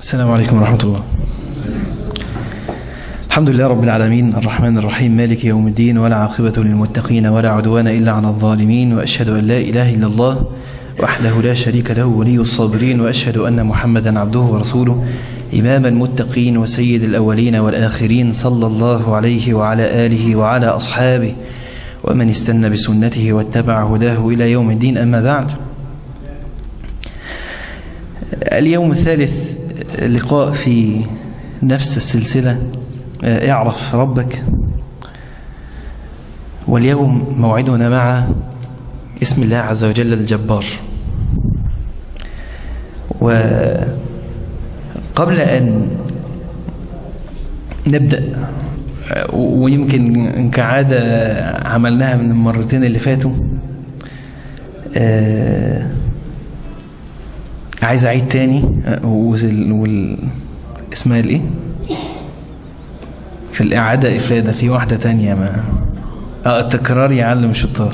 السلام عليكم ورحمة الله. الحمد لله رب العالمين الرحمن الرحيم مالك يوم الدين، ولا عاقبة للمتقين ولا عدوان إلا على الظالمين، وأشهد أن لا إله إلا الله وحده لا شريك له ولي الصابرين، وأشهد أن محمدا عبده ورسوله إمام المتقين وسيد الأولين والآخرين، صلى الله عليه وعلى آله وعلى أصحابه ومن استنى بسنته واتبع هداه إلى يوم الدين. أما بعد، اليوم الثالث لقاء في نفس السلسلة اعرف ربك، واليوم موعدنا مع اسم الله عز وجل الجبار. وقبل أن نبدأ، ويمكن كعادة عملناها من المرتين اللي فاتوا، عايز أعيد تاني اسمها الايه في الإعادة إفادة، في واحدة تانية ما التكرار يعلم الشطار.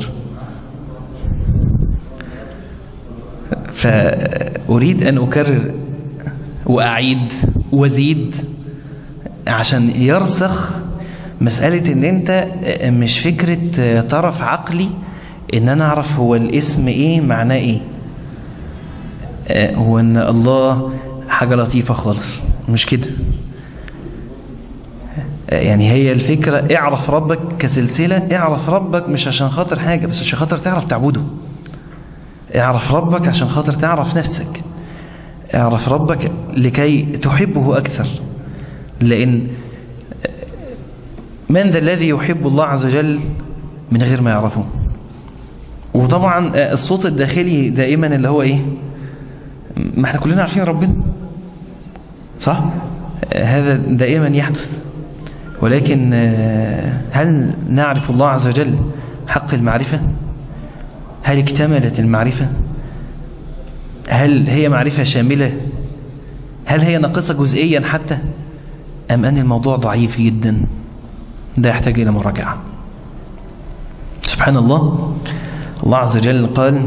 فأريد أن أكرر وأعيد وأزيد عشان يرسخ مسألة إن أنت مش فكرة طرف عقلي إن أنا أعرف هو الاسم إيه معناه إيه، هو إن الله حاجة لطيفة خالص، مش كده. يعني هي الفكرة اعرف ربك كسلسلة، اعرف ربك مش عشان خاطر حاجة، بس عشان خاطر تعرف تعبده. اعرف ربك عشان خاطر تعرف نفسك، اعرف ربك لكي تحبه أكثر. لأن من ذا الذي يحب الله عز وجل من غير ما يعرفه؟ وطبعا الصوت الداخلي دائما اللي هو ايه، ما احنا كلنا عارفين ربنا، صح؟ هذا دائما يحدث، ولكن هل نعرف الله عز وجل حق المعرفة؟ هل اكتملت المعرفة؟ هل هي معرفة شاملة؟ هل هي ناقصة جزئيا حتى؟ أم أن الموضوع ضعيف جدا؟ ده يحتاج إلى مراجعة. سبحان الله، الله عز وجل قال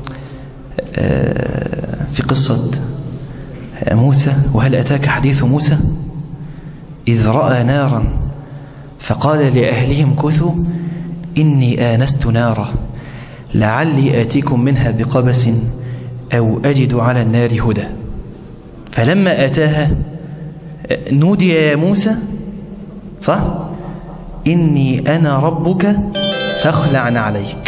في قصة موسى: وهل أتاك حديث موسى إذ رأى نارا فقال لأهلهم كثوا إني آنست نارا لعلي آتيكم منها بقبس أو أجد على النار هدى فلما أتاها نودي يا موسى، صح؟ إني أنا ربك فاخلع عليك،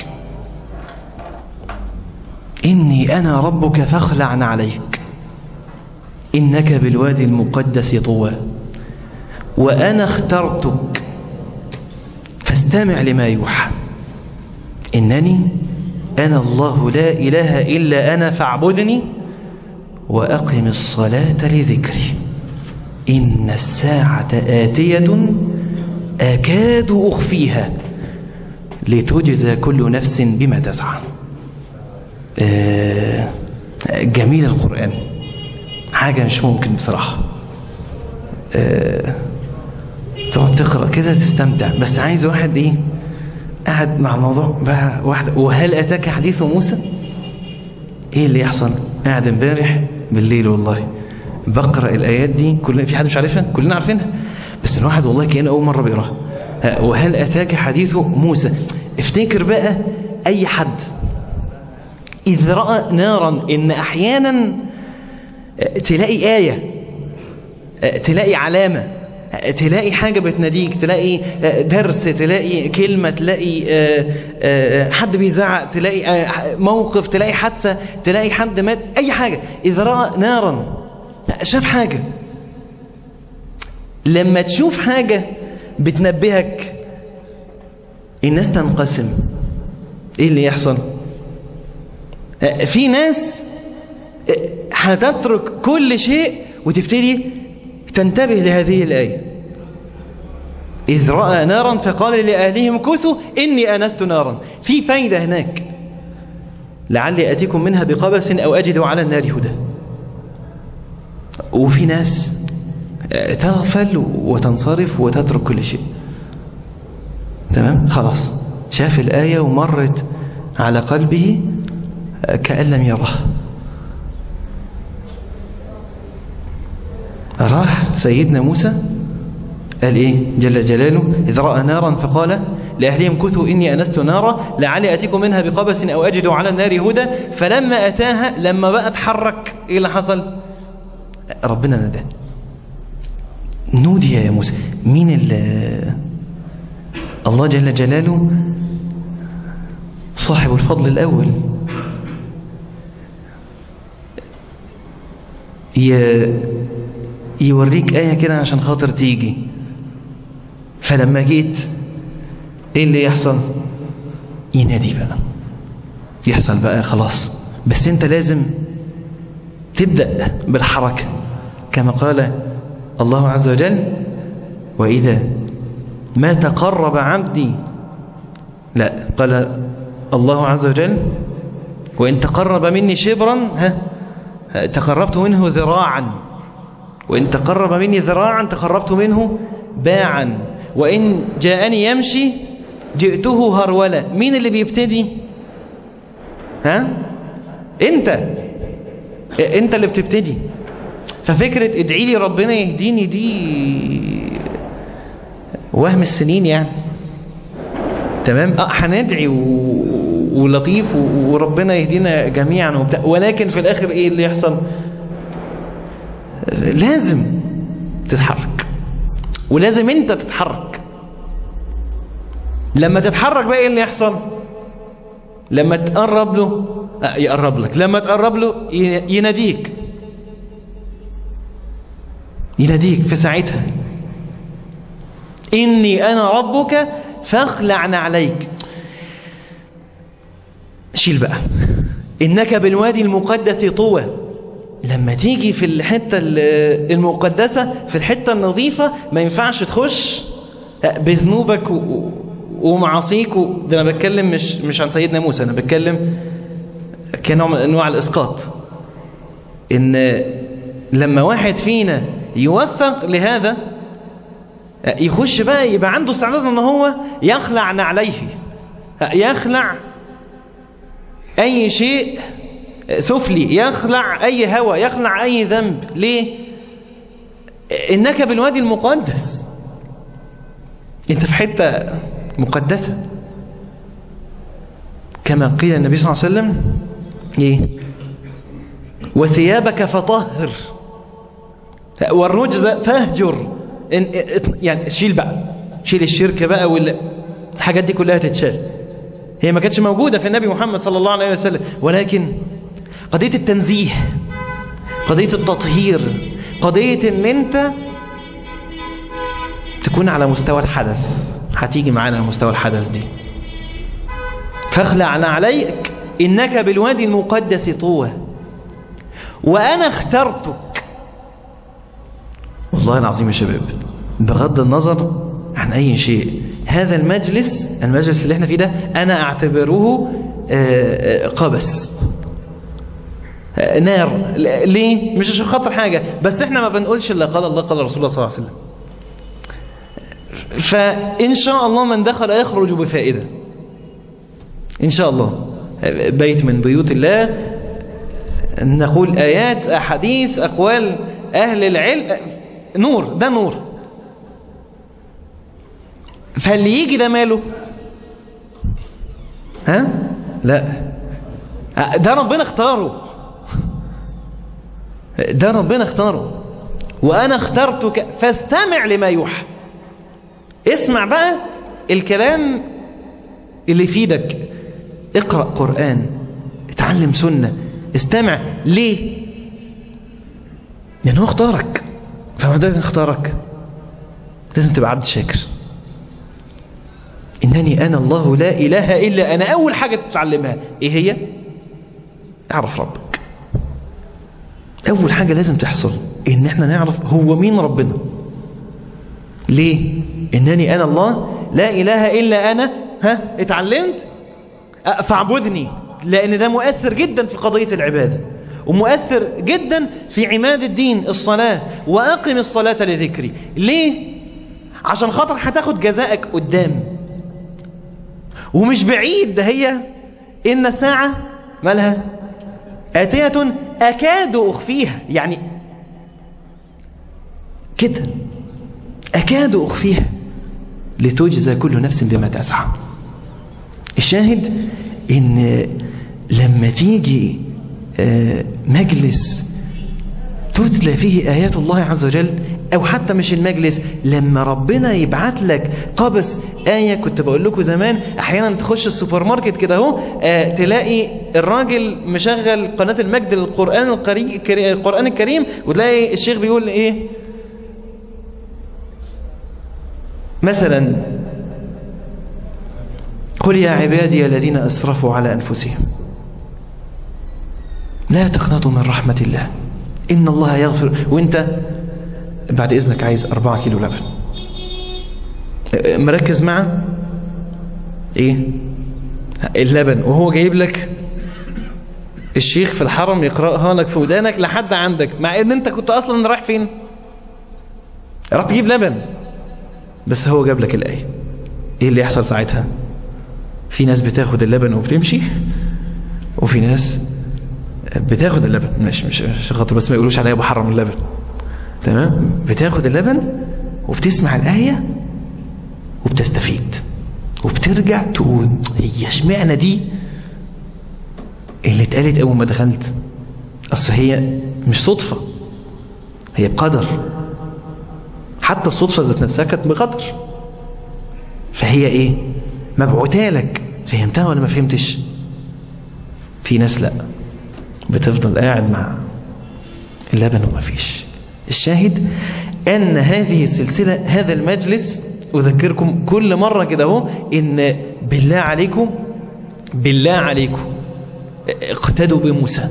إني أنا ربك فاخلع عليك إنك بالوادي المقدس طوى وأنا اخترتك فاستمع لما يوحى إنني أنا الله لا إله إلا أنا فاعبدني وأقم الصلاة لذكري إن الساعة آتية أكاد أخفيها لتجزى كل نفس بما تسعى. جميل القرآن، حاجة مش ممكن بصراحة. تقعد تقرأ كده تستمتع، بس عايز واحد ايه قاعد مع الموضوع بقى واحد. وهل أتاك حديث موسى؟ ايه اللي يحصل؟ قاعد امبارح بالليل والله بقرأ الآيات دي كلها، في حد مش عارفها؟ كلنا عارفينها، بس الواحد والله كأنه أول مرة بيقراها. وهل أتاك حديث موسى؟ افتكر بقى أي حد إذ رأى نارا، إن أحيانا تلاقي آية، تلاقي علامة، تلاقي حاجة بتناديك، تلاقي درس، تلاقي كلمة، تلاقي حد بيزعق، تلاقي موقف، تلاقي حادثة، تلاقي حد مات، أي حاجة. إذا رأى نارا، شاف حاجة. لما تشوف حاجة بتنبهك، الناس تنقسم. إيه اللي يحصل؟ في ناس هتترك كل شيء وتبتدي تنتبه لهذه الآية: إذ رأى نارا فقال لأهلهم كثوا إني آنست نارا. في فايدة هناك، لعلي أتيكم منها بقبس أو أجد على النار هدى. وفي ناس تغفل وتنصرف وتترك كل شيء. تمام؟ خلاص، شاف الآية ومرت على قلبه كأن لم يره. راح سيدنا موسى قال ايه جل جلاله إذ رأى نارا فقال لأهلهم كثوا إني أنست نارا لعلي أتيكم منها بقبس أو أجد على النار هدى. فلما أتاها لما بقى اتحرك إيه اللي حصل؟ ربنا نداه نودي يا موسى. مين الله جل جلاله صاحب الفضل الأول يوريك آية كده عشان خاطر تيجي. فلما جيت ايه اللي يحصل؟ ينادي بقى، يحصل بقى خلاص. بس انت لازم تبدأ بالحركة كما قال الله عز وجل وإذا ما تقرب عبدي، لا قال الله عز وجل وإن تقرب مني شبرا تقربت منه ذراعا، وإن تقرب مني ذراعا تقربت منه باعا، وإن جاءني يمشي جئته هرولة. مين اللي بيبتدي؟ انت اللي بتبتدي. ففكرة ادعي لي ربنا يهديني دي وهم السنين يعني. تمام هندعي ولطيف وربنا يهدينا جميعا وبتاع، ولكن في الاخر ايه اللي يحصل؟ لازم تتحرك، ولازم انت تتحرك. لما تتحرك بقى ايه اللي يحصل؟ لما تقرب له يقرب لك، لما تقرب له يناديك في ساعتها إني أنا ربك فاخلع نعليك. شيل بقى إنك بالوادي المقدس طوى. لما تيجي في الحتة المقدسة في الحتة النظيفة ما ينفعش تخش بذنوبك ومعاصيك ده أنا بتكلم مش عن سيدنا موسى، أنا بتكلم كنوع من أنواع الإسقاط. إن لما واحد فينا يوفق لهذا يخش بقى يبقى عنده استعداد ان هو يخلع نعليه، يخلع اي شيء سفلي، يخلع اي هوى، يخلع اي ذنب. ليه؟ انك بالوادي المقدس، انت في حتة مقدسة كما قيل النبي صلى الله عليه وسلم ايه وثيابك فطهر والرجز فاهجر. يعني شيل بقى، شيل الشرك بقى والحاجات دي كلها تتشال. هي ما كانتش موجودة في النبي محمد صلى الله عليه وسلم، ولكن قضية التنزيه، قضية التطهير، قضية ان انت تكون على مستوى الحدث. هتيجي معانا مستوى الحدث دي. فاخلع نعليك انك بالوادي المقدس طوى وانا اخترتك. والله العظيم يا شباب بغض النظر عن أي شيء، هذا المجلس اللي احنا فيه ده أنا أعتبره قبس نار. ليه؟ مش عشان خاطر حاجة، بس احنا ما بنقولش إلا قال الله قال رسول الله صلى الله عليه وسلم. فإن شاء الله من دخل يخرج بفائدة إن شاء الله. بيت من بيوت الله نقول آيات أحاديث أقوال أهل العلم، نور، ده نور. فاللي يجي ده ماله؟ لا، ده ربنا اختاره، ده ربنا اختاره. وأنا اخترتك فاستمع لما يوحى. اسمع بقى الكلام اللي يفيدك، اقرأ قرآن، اتعلم سنة، استمع. ليه؟ لأنه اختارك. فما ده اختارك لازم تبقى عبد شاكر. إنني أنا الله لا إله إلا أنا. أول حاجة تتعلمها إيه هي؟ اعرف ربك. أول حاجة لازم تحصل إن احنا نعرف هو مين ربنا. ليه؟ إنني أنا الله لا إله إلا أنا. اتعلمت فاعبدني، لأن ده مؤثر جدا في قضية العبادة، ومؤثر جدا في عماد الدين الصلاة. وأقم الصلاة لذكري. ليه؟ عشان خاطر هتاخد جزائك قدام ومش بعيد. ده هي إن الساعة مالها آتية أكاد أخفيها. يعني كده أكاد أخفيها لتجزى كل نفس بما تسعى. الشاهد إن لما تيجي مجلس تتلى فيه آيات الله عز وجل، أو حتى مش المجلس، لما ربنا يبعت لك قبس آية. كنت بقول لكم زمان أحيانا تخش السوبر ماركت كده اهو، تلاقي الراجل مشغل قناة المجد للقرآن الكريم، وتلاقي الشيخ بيقول إيه مثلا: قل يا عبادي الذين أسرفوا على أنفسهم لا تقنطوا من رحمة الله إن الله يغفر. وانت بعد إذنك عايز 4 كيلو لبن، مركز مع ايه اللبن، وهو جايب لك الشيخ في الحرم يقرأها لك في ودانك لحد عندك، مع ان انت كنت اصلا رايح فين؟ راح تجيب لبن، بس هو جاب لك الآية. ايه اللي يحصل ساعتها؟ في ناس بتاخد اللبن وبتمشي، وفي ناس بتاخد اللبن مش خاطر بس ما يقولوش عليا بحرم اللبن، تمام؟ بتاخد اللبن وبتسمع الآية وبتستفيد، وبترجع تقول هي اشمعنى دي اللي اتقالت اول ما دخلت؟ اصل هي مش صدفة، هي بقدر. حتى الصدفة ذات نفسها كانت بقدر. فهي ايه؟ مبعوثة لك. فهمتها ولا ما فهمتش؟ في ناس لا، بتفضل قاعد مع اللبن وما فيش. الشاهد ان هذه السلسلة، هذا المجلس، أذكركم كل مرة كده اهو إن بالله عليكم اقتدوا بموسى.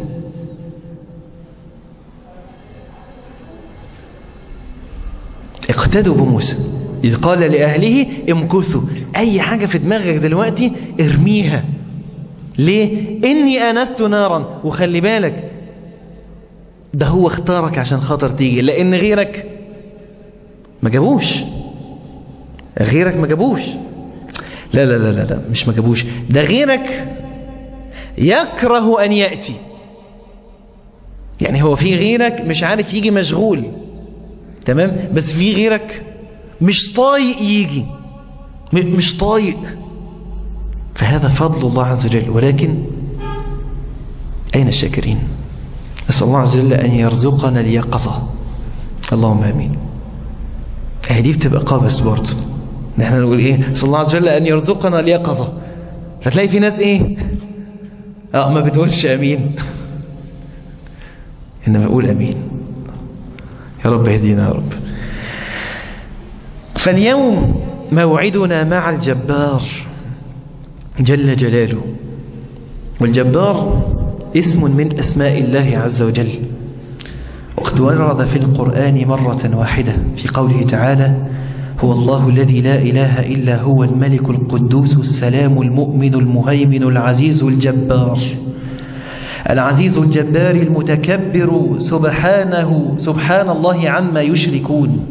اقتدوا بموسى إذ قال لأهله امكثوا. أي حاجة في دماغك دلوقتي ارميها. ليه؟ إني آنست نارا. وخلي بالك ده هو اختارك عشان خاطر تيجي، لأن غيرك ما جابوش. لا لا لا لا مش ما جابوش، ده غيرك يكره أن يأتي. يعني هو في غيرك مش عارف يجي، مشغول، تمام؟ بس في غيرك مش طايق يجي، مش طايق. فهذا فضل الله عز وجل. ولكن أين الشاكرين؟ نسأل الله عز وجل أن يرزقنا اليقظة، اللهم آمين. دي بتبقى قابس برضه. نحن نقول ايه؟ نسأل الله عز وجل أن يرزقنا اليقظة. فتلاقي في ناس ايه؟ ما بتقولش امين، انما اقول امين. يا رب اهدينا يا رب. فاليوم موعدنا مع الجبار جل جلاله. والجبار اسم من اسماء الله عز وجل، وقد ورد في القرآن مرة واحدة في قوله تعالى: هو الله الذي لا إله إلا هو الملك القدوس السلام المؤمن المهيمن العزيز الجبار. العزيز الجبار المتكبر سبحان الله عما يشركون.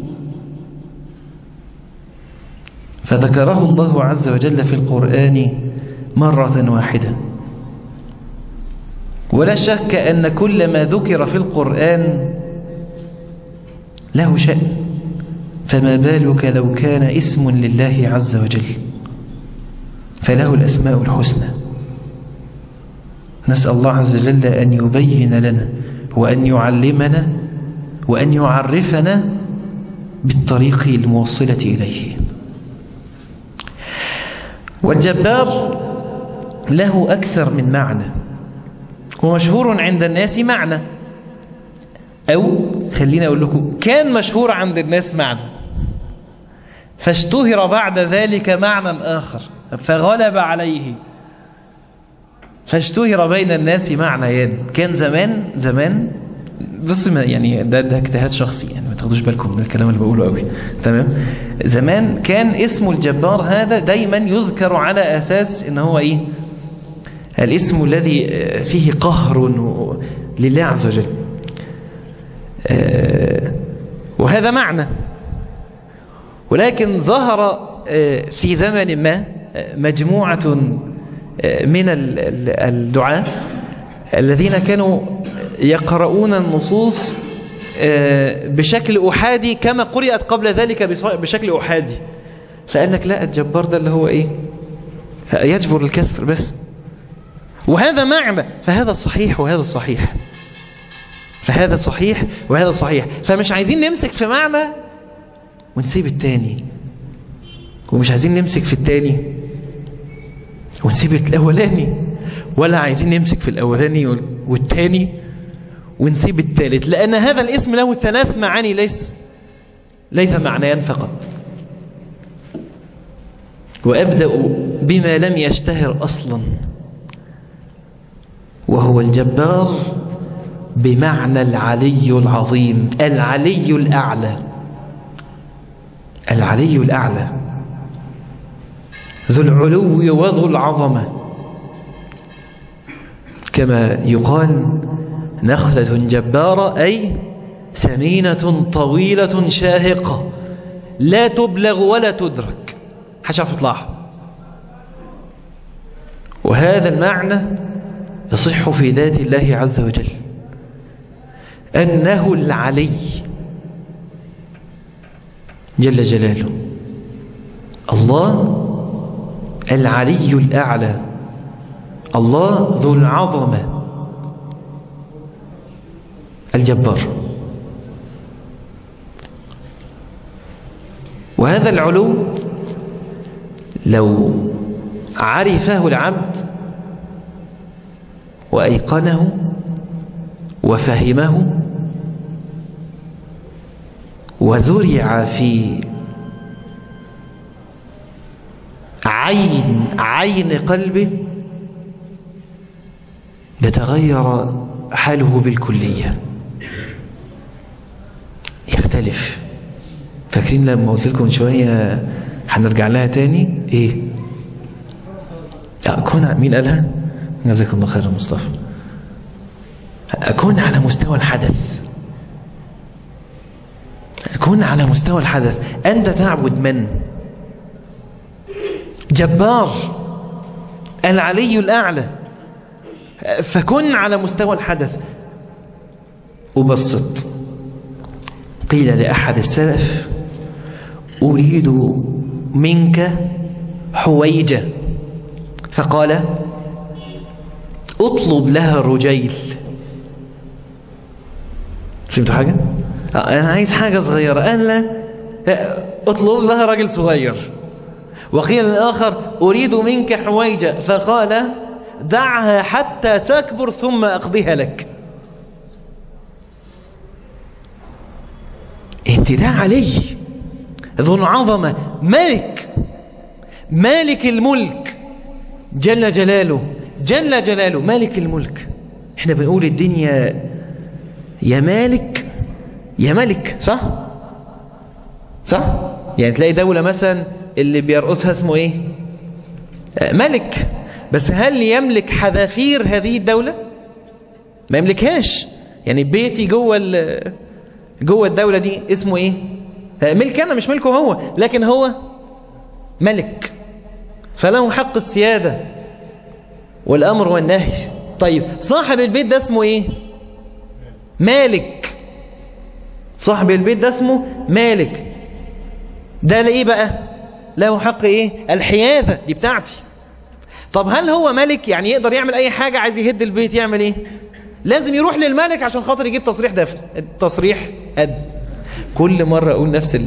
فذكره الله عز وجل في القرآن مرة واحدة. ولا شك أن كل ما ذكر في القرآن له شأن، فما بالك لو كان اسم لله عز وجل، فله الأسماء الحسنى. نسأل الله عز وجل أن يبين لنا وأن يعلمنا وأن يعرفنا بالطريق الموصلة إليه. والجبار له أكثر من معنى، ومشهور عند الناس معنى، أو خلينا أقول لكم كان مشهور عند الناس معنى، فاشتهر بعد ذلك معنى آخر فغلب عليه، فاشتهر بين الناس معنيان. كان زمان بص، يعني ده اجتهاد شخصي، يعني ما تاخدوش بالكم من الكلام اللي بقوله قوي، تمام؟ زمان كان اسم الجبار هذا دايما يذكر على أساس إن هو إيه؟ الاسم الذي فيه قهر لله عز وجل، وهذا معنى. ولكن ظهر في زمن ما مجموعة من الدعاة الذين كانوا يقرؤون النصوص بشكل أحادي كما قرأت قبل ذلك بشكل أحادي، فقال لك لا، الجبار ده اللي هو إيه؟ يجبر الكسر بس. وهذا معنى، فهذا الصحيح وهذا الصحيح، فهذا صحيح وهذا صحيح. فمش عايزين نمسك في معنى ونسيب التاني، ومش عايزين نمسك في التاني ونسيب الأولاني، ولا عايزين نمسك في الأولاني والتاني ونسيب الثالث، لأن هذا الاسم له 3 معاني، ليس معنيان فقط. وأبدأ بما لم يشتهر أصلا، وهو الجبار بمعنى العلي العظيم، العلي الأعلى، العلي الأعلى، ذو العلو وذو العظمة. كما يقال نخلة جبارة، أي سمينة طويلة شاهقة لا تبلغ ولا تدرك، حشاف اطلاعها. وهذا المعنى يصح في ذات الله عز وجل، أنه العلي جل جلاله، الله العلي الأعلى، الله ذو العظمة الجبار. وهذا العلو لو عرفه العبد وأيقنه وفهمه وزرع في عين قلبه، يتغير حاله بالكلية، يختلف. فاكرين لما قلت لكم شوية هنرجع لها تاني ايه؟ أكون، مين قالها؟ جزاك الله خير مصطفى. أكون على مستوى الحدث، أكون على مستوى الحدث. أنت تعبد من؟ جبار العلي الأعلى، فكن على مستوى الحدث. أبسط، قيل لأحد السلف: أريد منك حويجة، فقال: اطلب لها رجيل. فهمتوا حاجة؟ أنا عايز حاجة صغيرة، أنا لا اطلب لها رجل صغير. وقيل الآخر: أريد منك حويجة، فقال: دعها حتى تكبر ثم أقضيها لك. انت ده علي ذو العظمة، مالك الملك جل جلاله، مالك الملك. احنا بنقول الدنيا يا مالك يا ملك، صح؟ يعني تلاقي دولة مثلا اللي بيرقصها اسمه ايه؟ ملك. بس هل يملك حذافير هذه الدولة؟ ما يملكهاش. يعني بيتي جوه الدولة دي اسمه ايه؟ ملك انا، مش ملكه هو، لكن هو ملك، فله حق السيادة والامر والنهي. طيب صاحب البيت ده اسمه ايه؟ مالك. صاحب البيت ده اسمه مالك. ده لإيه بقى؟ له حق ايه؟ الحياذة، دي بتاعتي. طب هل هو ملك؟ يعني يقدر يعمل اي حاجة؟ عايز يهد البيت يعمل ايه؟ لازم يروح للملك عشان خاطر يجيب تصريح دفن، تصريح قد. كل مرة اقول نفس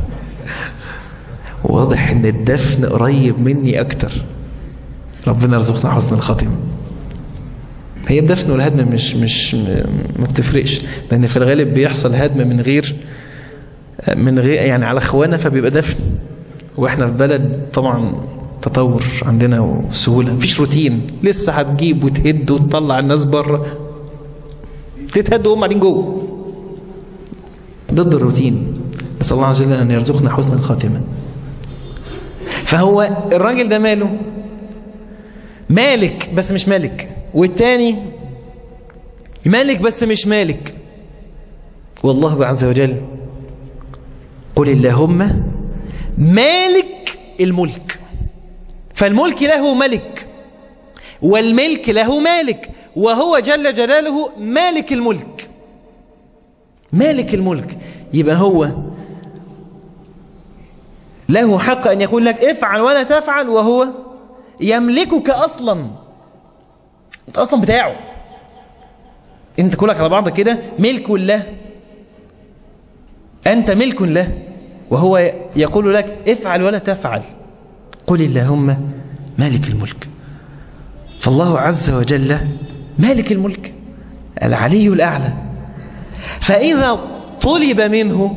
واضح ان الدفن قريب مني اكتر. ربنا يرزقنا حسن الخاتمة. هي الدفن والهدم مش ما بتفرقش، لان في الغالب بيحصل هدم من غير يعني على اخوانا، فبيبقى دفن. واحنا في بلد طبعا تطور عندنا وسهولة، مفيش روتين، لسه هتجيب وتهد وتطلع الناس بره، تتهد وهم قاعدين جوه، ضد الروتين. نسأل الله عز وجل ان يرزقنا حسن الخاتمة. فهو الراجل ده ماله؟ مالك بس مش مالك، والتاني مالك بس مش مالك. والله عز وجل: قل اللهم مالك الملك. فالملك له ملك، والملك له مالك، وهو جل جلاله مالك الملك. مالك الملك، يبقى هو له حق أن يقول لك افعل ولا تفعل، وهو يملكك أصلا، أنت أصلا بتاعه، أنت كلك على بعض كده ملك له، أنت ملك له، وهو يقول لك افعل ولا تفعل. قل اللهم مالك الملك. فالله عز وجل مالك الملك العلي الأعلى. فإذا طلب منه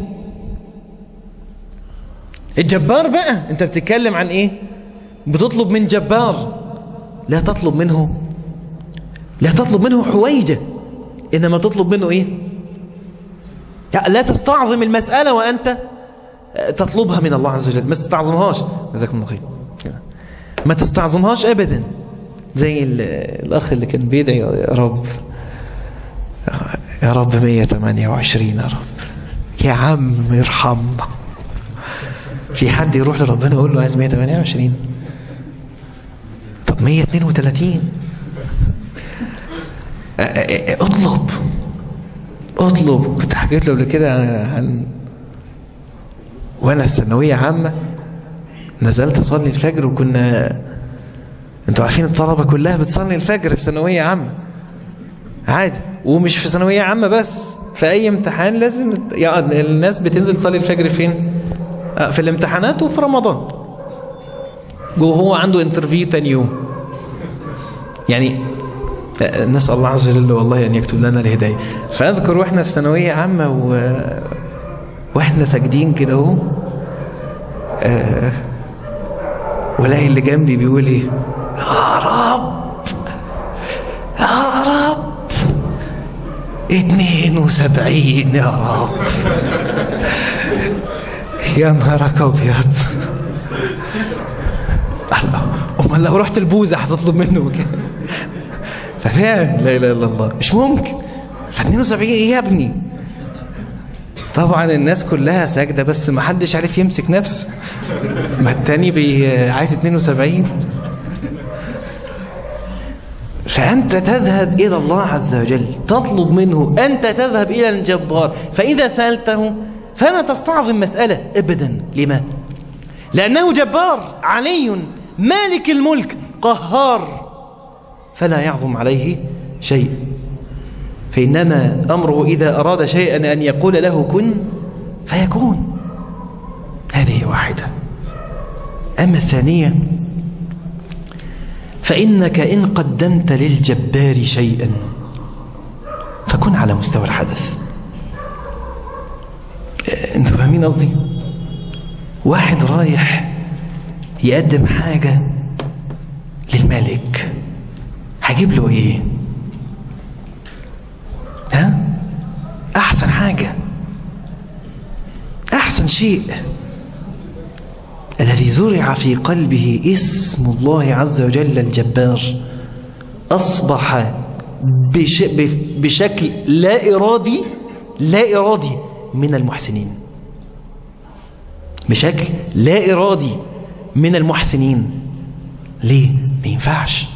الجبار بقى، أنت بتتكلم عن إيه؟ بتطلب من جبار، لا تطلب منه حويجة، إنما تطلب منه إيه؟ لا تستعظم المسألة وأنت تطلبها من الله عز وجل، ما تستعظمهاش. جزاكم الله خير. ما تستعظمهاش أبدا، زي الأخ اللي كان بيدعي يا رب يا رب 128 يا رب يا عم ارحمنا. في حد يروح لربنا يقول له عايز 128؟ طب 132. اطلب. كنت حكيت له قبل كده عن وانا الثانويه عامه نزلت اصلي الفجر، وكنا انتوا عارفين الطلبه كلها بتصلي الفجر في ثانويه عامه عادي، ومش في ثانويه عامه بس، في اي امتحان لازم يعني الناس بتنزل تصلي الفجر فين؟ في الامتحانات وفي رمضان، وهو عنده انترفيو تاني يوم. يعني نسأل الله عز وجل والله أن يكتب لنا الهداية. فأذكر وإحنا في ثانوية عامة وإحنا ساجدين كده اهو، ولاقي اللي جنبي بيقول إيه؟ يا رب يا رب 72 يا رب. يا نهارك أبيض. أمال لو رحت البوزة هتطلب منه كده؟ ففعلا لا إله إلا الله، مش ممكن. 72 إيه يا ابني؟ طبعا الناس كلها ساجدة، بس ما حدش عارف يمسك نفسه، ما التاني عايز 72. فأنت تذهب إلى الله عز وجل تطلب منه، أنت تذهب إلى الجبار، فإذا سألته فلا تستعظم مسألة أبدا. لما؟ لأنه جبار علي مالك الملك قهار، فلا يعظم عليه شيء. فإنما أمره إذا أراد شيئا أن يقول له كن فيكون. هذه واحدة. أما الثانية فإنك إن قدمت للجبار شيئا فكن على مستوى الحدث. انتوا فاهمين قصدي؟ واحد رايح يقدم حاجة للملك، هجيب له ايه؟ احسن حاجة، احسن شيء. الذي زرع في قلبه اسم الله عز وجل الجبار اصبح بشكل لا ارادي من المحسنين، بشكل لا ارادي من المحسنين. ليه؟ ما ينفعش.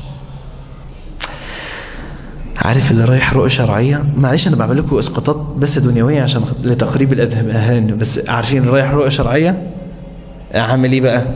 عارف اللي رايح رؤية شرعية، معلش انا بعمل لكم اسقاطات بس دنيوية عشان لتقريب الاذهان، بس عارفين اللي رايح رؤية شرعية عامل ايه بقى؟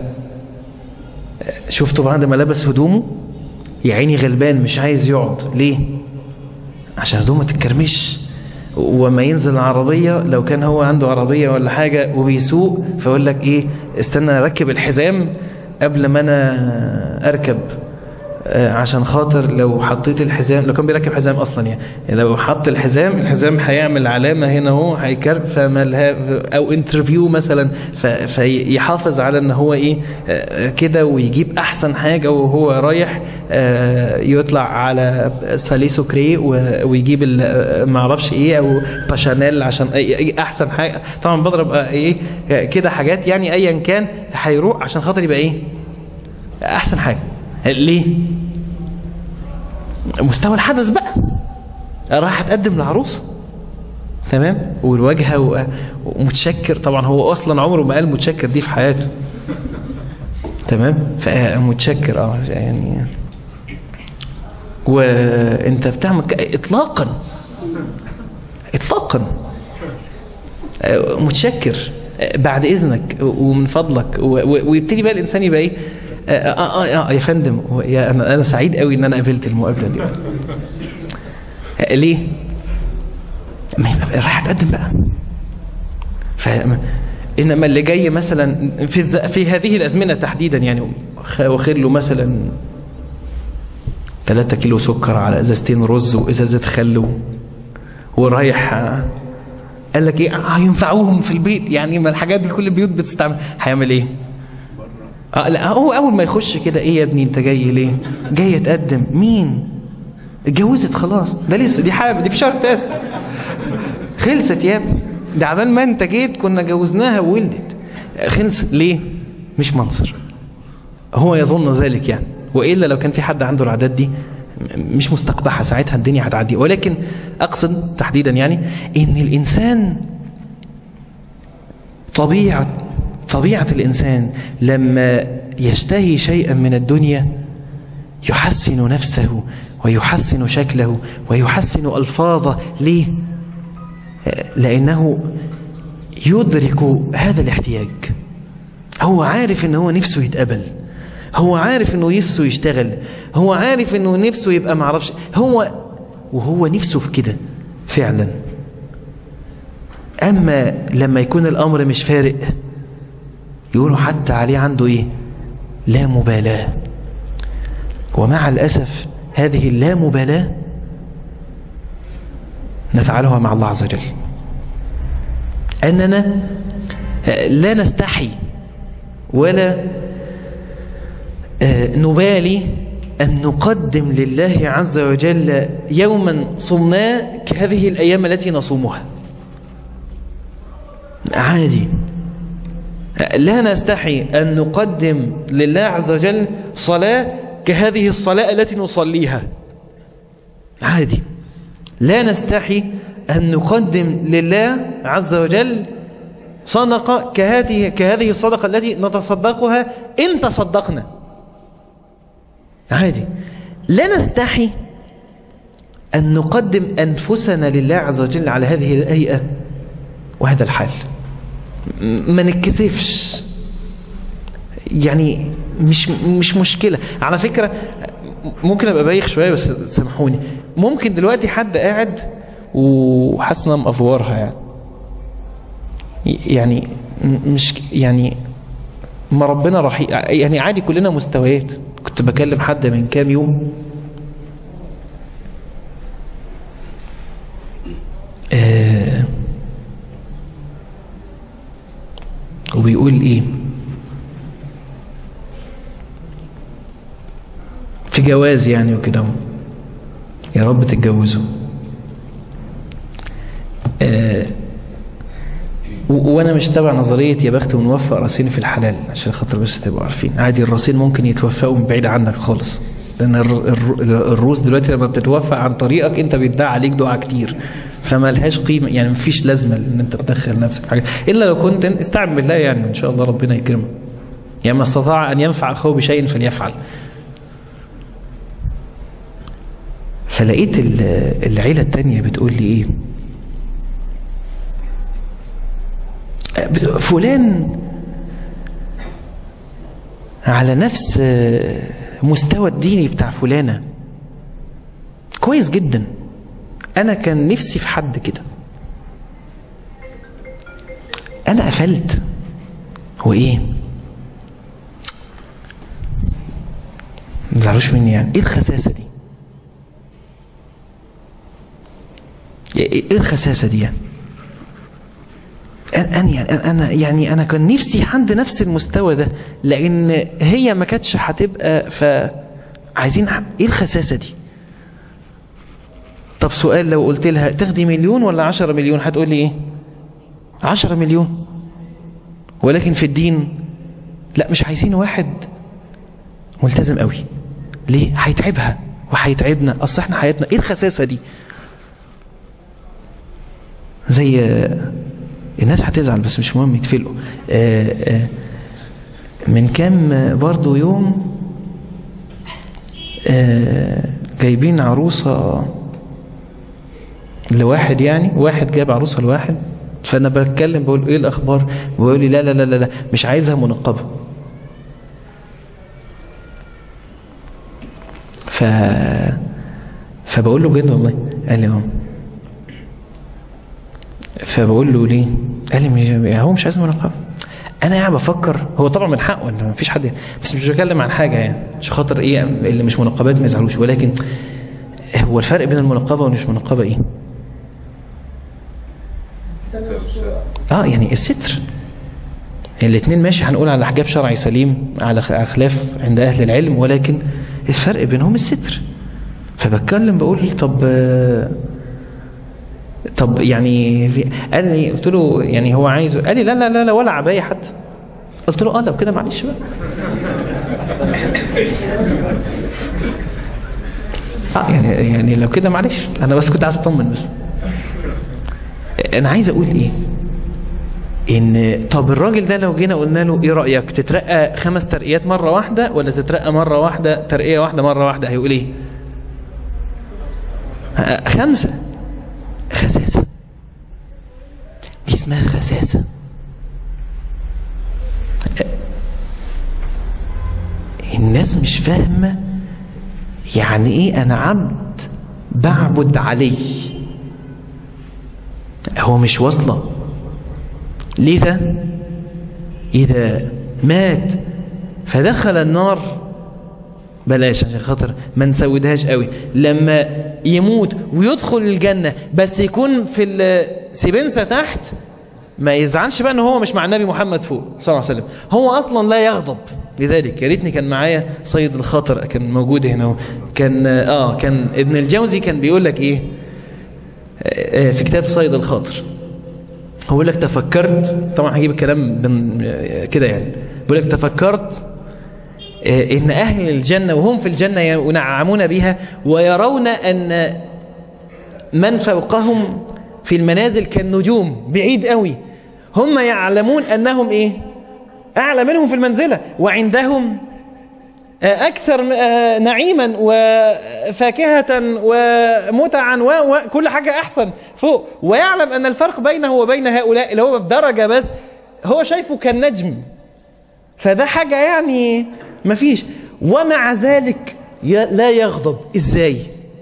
شفتوا بعد ما لبس هدومه يا عيني غلبان مش عايز يقعد. ليه؟ عشان هدومه تتكرمش، وما ينزل العربية لو كان هو عنده عربية ولا حاجة وبيسوق فيقول لك ايه، استنى اركب الحزام قبل ما انا اركب، عشان خاطر لو حطيت الحزام، لو كان بيركب حزام اصلا يعني لو حط الحزام هيعمل علامة هنا اهو هيكرب، او انترفيو مثلا، فيحافظ على ان هو ايه كده، ويجيب احسن حاجة وهو رايح يطلع على ساليسو كري ويجيب معرفش ايه او باشانيل عشان اي احسن حاجة. طبعا بضرب ايه كده حاجات يعني ايا كان هيروح عشان خاطر يبقى ايه احسن حاجة. ليه؟ مستوى الحدث بقى، راح تقدم لعروسه تمام، والواجهه ومتشكر. طبعا هو اصلا عمره ما قال متشكر دي في حياته تمام، فمتشكر يعني. وانت بتعمل اطلاقا متشكر، بعد إذنك ومن فضلك، ويبتدي بقى الإنسان يبقى إيه، يا فندم، أنا سعيد قوي إن أنا قابلت المقابلة دي. ليه؟ ما يبقى رايح تقدم بقى. إنما اللي جاي مثلا في هذه الأزمنة تحديدا يعني واخد له مثلا 3 كيلو سكر على ازازتين رز وازازة خل ورايح، قال لك ايه هينفعوهم في البيت يعني، ما الحاجات دي كل البيوت بتستعمل، هيعمل ايه؟ لا هو اول ما يخش كده، ايه يا ابني انت جاي ليه؟ جاي تقدم مين؟ اتجوزت خلاص، ده لسه دي حابه، دي في شهر 9 خلصت يا ابني، ده عبال ما انت جيت كنا جوزناها وولدت. خلص ليه؟ مش منصر، هو يظن ذلك يعني، وإلا لو كان في حد عنده العادات دي مش مستقبحة ساعتها الدنيا هتعدي. ولكن أقصد تحديدا يعني إن الإنسان طبيعة الإنسان لما يشتهي شيئا من الدنيا يحسن نفسه ويحسن شكله ويحسن ألفاظه. ليه؟ لأنه يدرك هذا الاحتياج، هو عارف إن هو نفسه يتقبل، هو عارف إنه نفسه يشتغل، هو عارف إنه نفسه يبقى معرفش، وهو نفسه في كده فعلا. أما لما يكون الأمر مش فارق يقولوا حتى عليه عنده إيه؟ لا مبالاة. ومع الأسف هذه اللا مبالاة نفعلها مع الله عز وجل، أننا لا نستحي ولا نبالي أن نقدم لله عز وجل يوما صمناه كهذه الأيام التي نصومها. عادي، لا نستحي أن نقدم لله عز وجل صلاة كهذه الصلاة التي نصليها. عادي، لا نستحي أن نقدم لله عز وجل صدقة كهذه الصدقة التي نتصدقها إن تصدقنا. عادي، لا نستحي أن نقدم أنفسنا لله عز وجل على هذه الهيئة وهذا الحال. ما نتكسفش يعني، مش مشكلة. على فكرة ممكن أبقى بايخ شوية بس سامحوني، ممكن دلوقتي حد قاعد وحاسس انها مأفورها يعني مش يعني، ما ربنا رحيم يعني، عادي كلنا مستويات. كنت بكلم حد من كام يوم وبيقول ايه في جواز يعني وكده، يا رب تتجوزوا. وانا مش تبع نظرية يا بخت ونوفق راسين في الحلال، عشان خاطر بس تبقوا عارفين، عادي الراسين ممكن يتوفقوا من بعيد عنك خالص، لان الروس دلوقتي لما بتتوفق عن طريقك انت بيدعى عليك دعاء كتير، فما لهاش قيمة يعني، مفيش لازمة ان انت تدخل نفسك في حاجة، الا لو كنت استعن بالله يعني، ان شاء الله ربنا يكرمك. يعني ما استطاع ان ينفع اخوه بشيء فليفعل. فلقيت العيلة التانية بتقول لي ايه، فلان على نفس مستوى الديني بتاع فلانة، كويس جدا، انا كان نفسي في حد كده. انا قفلت، هو ايه مزعلوش مني يعني، ايه الخساسة دي، ايه الخساسة دي يعني؟ أنا كان نفسي حد نفس المستوى ده، لأن هي ما كانتش هتبقى، فعايزين إيه الخساسة دي؟ طب سؤال، لو قلت لها تاخدي 1,000,000 ولا 10 مليون هتقول لي إيه؟ 10 مليون. ولكن في الدين لا، مش عايزين واحد ملتزم قوي. ليه؟ هيتعبها وهيتعبنا، أصل احنا حياتنا. إيه الخساسة دي؟ زي الناس هتزعل بس مش مهم يتفلقوا. من كام برضو يوم جايبين عروسة لواحد، يعني واحد جاب عروسة لواحد فانا بتكلم بقول ايه الاخبار، بيقول لي لا لا لا لا مش عايزها منقبه. فبقول له بجد والله؟ قال لي اه. فبقول له ليه؟ قال لي هو مش عايز منقبه. انا قاعد بفكر، هو طبعا من حقه ان مفيش حد، بس مش بتكلم عن حاجه يعني مش خاطر ايه اللي مش منقبات ما يزعلوش، ولكن هو الفرق بين المنقبه والمش منقبه ايه؟ يعني الستر. الاثنين ماشي، هنقول على حجاب شرعي سليم على خلاف عند اهل العلم، ولكن الفرق بينهم الستر. فبتكلم بقول طب يعني قال لي، قلت له يعني هو عايزه، قال لي لا لا لا, لا ولا عباية حتى. قلت له لو كده معلش بقى. يعني لو كده معلش، انا بس كنت عايز اطمن. بس انا عايز اقول ايه، ان طب الراجل ده لو جينا قلنا له ايه رأيك، تترقى 5 ترقيات مرة واحدة ولا تترقى مرة واحدة ترقية واحدة مرة واحدة؟ هيقول ايه؟ 5. خساسة، دي اسمها خساسة. الناس مش فاهمة يعني ايه انا عبد بعبد عليه. هو مش واصله. لذا إذا مات فدخل النار، بلاش عشان خاطر ما نسودهاش قوي، لما يموت ويدخل الجنة بس يكون في السبنسة تحت، ما يزعلش بقى ان هو مش مع النبي محمد فوق صلى الله عليه وسلم. هو اصلا لا يغضب. لذلك يا ريتني كان معايا صيد الخاطر، كان موجود هنا. كان ابن الجوزي كان بيقول لك ايه في كتاب صيد الخاطر، هو بيقول لك تفكرت، طبعا هجيب الكلام كده يعني، بيقول لك تفكرت ان اهل الجنة وهم في الجنة ينعمون بها ويرون ان من فوقهم في المنازل كالنجوم بعيد قوي، هم يعلمون انهم ايه اعلى منهم في المنزلة، وعندهم اكثر نعيما وفاكهة ومتعا وكل حاجة احسن فوق، ويعلم ان الفرق بينه وبين هؤلاء اللي هو بدرجة بس هو شايفه كالنجم، فده حاجة يعني مفيش، ومع ذلك لا يغضب. ازاي؟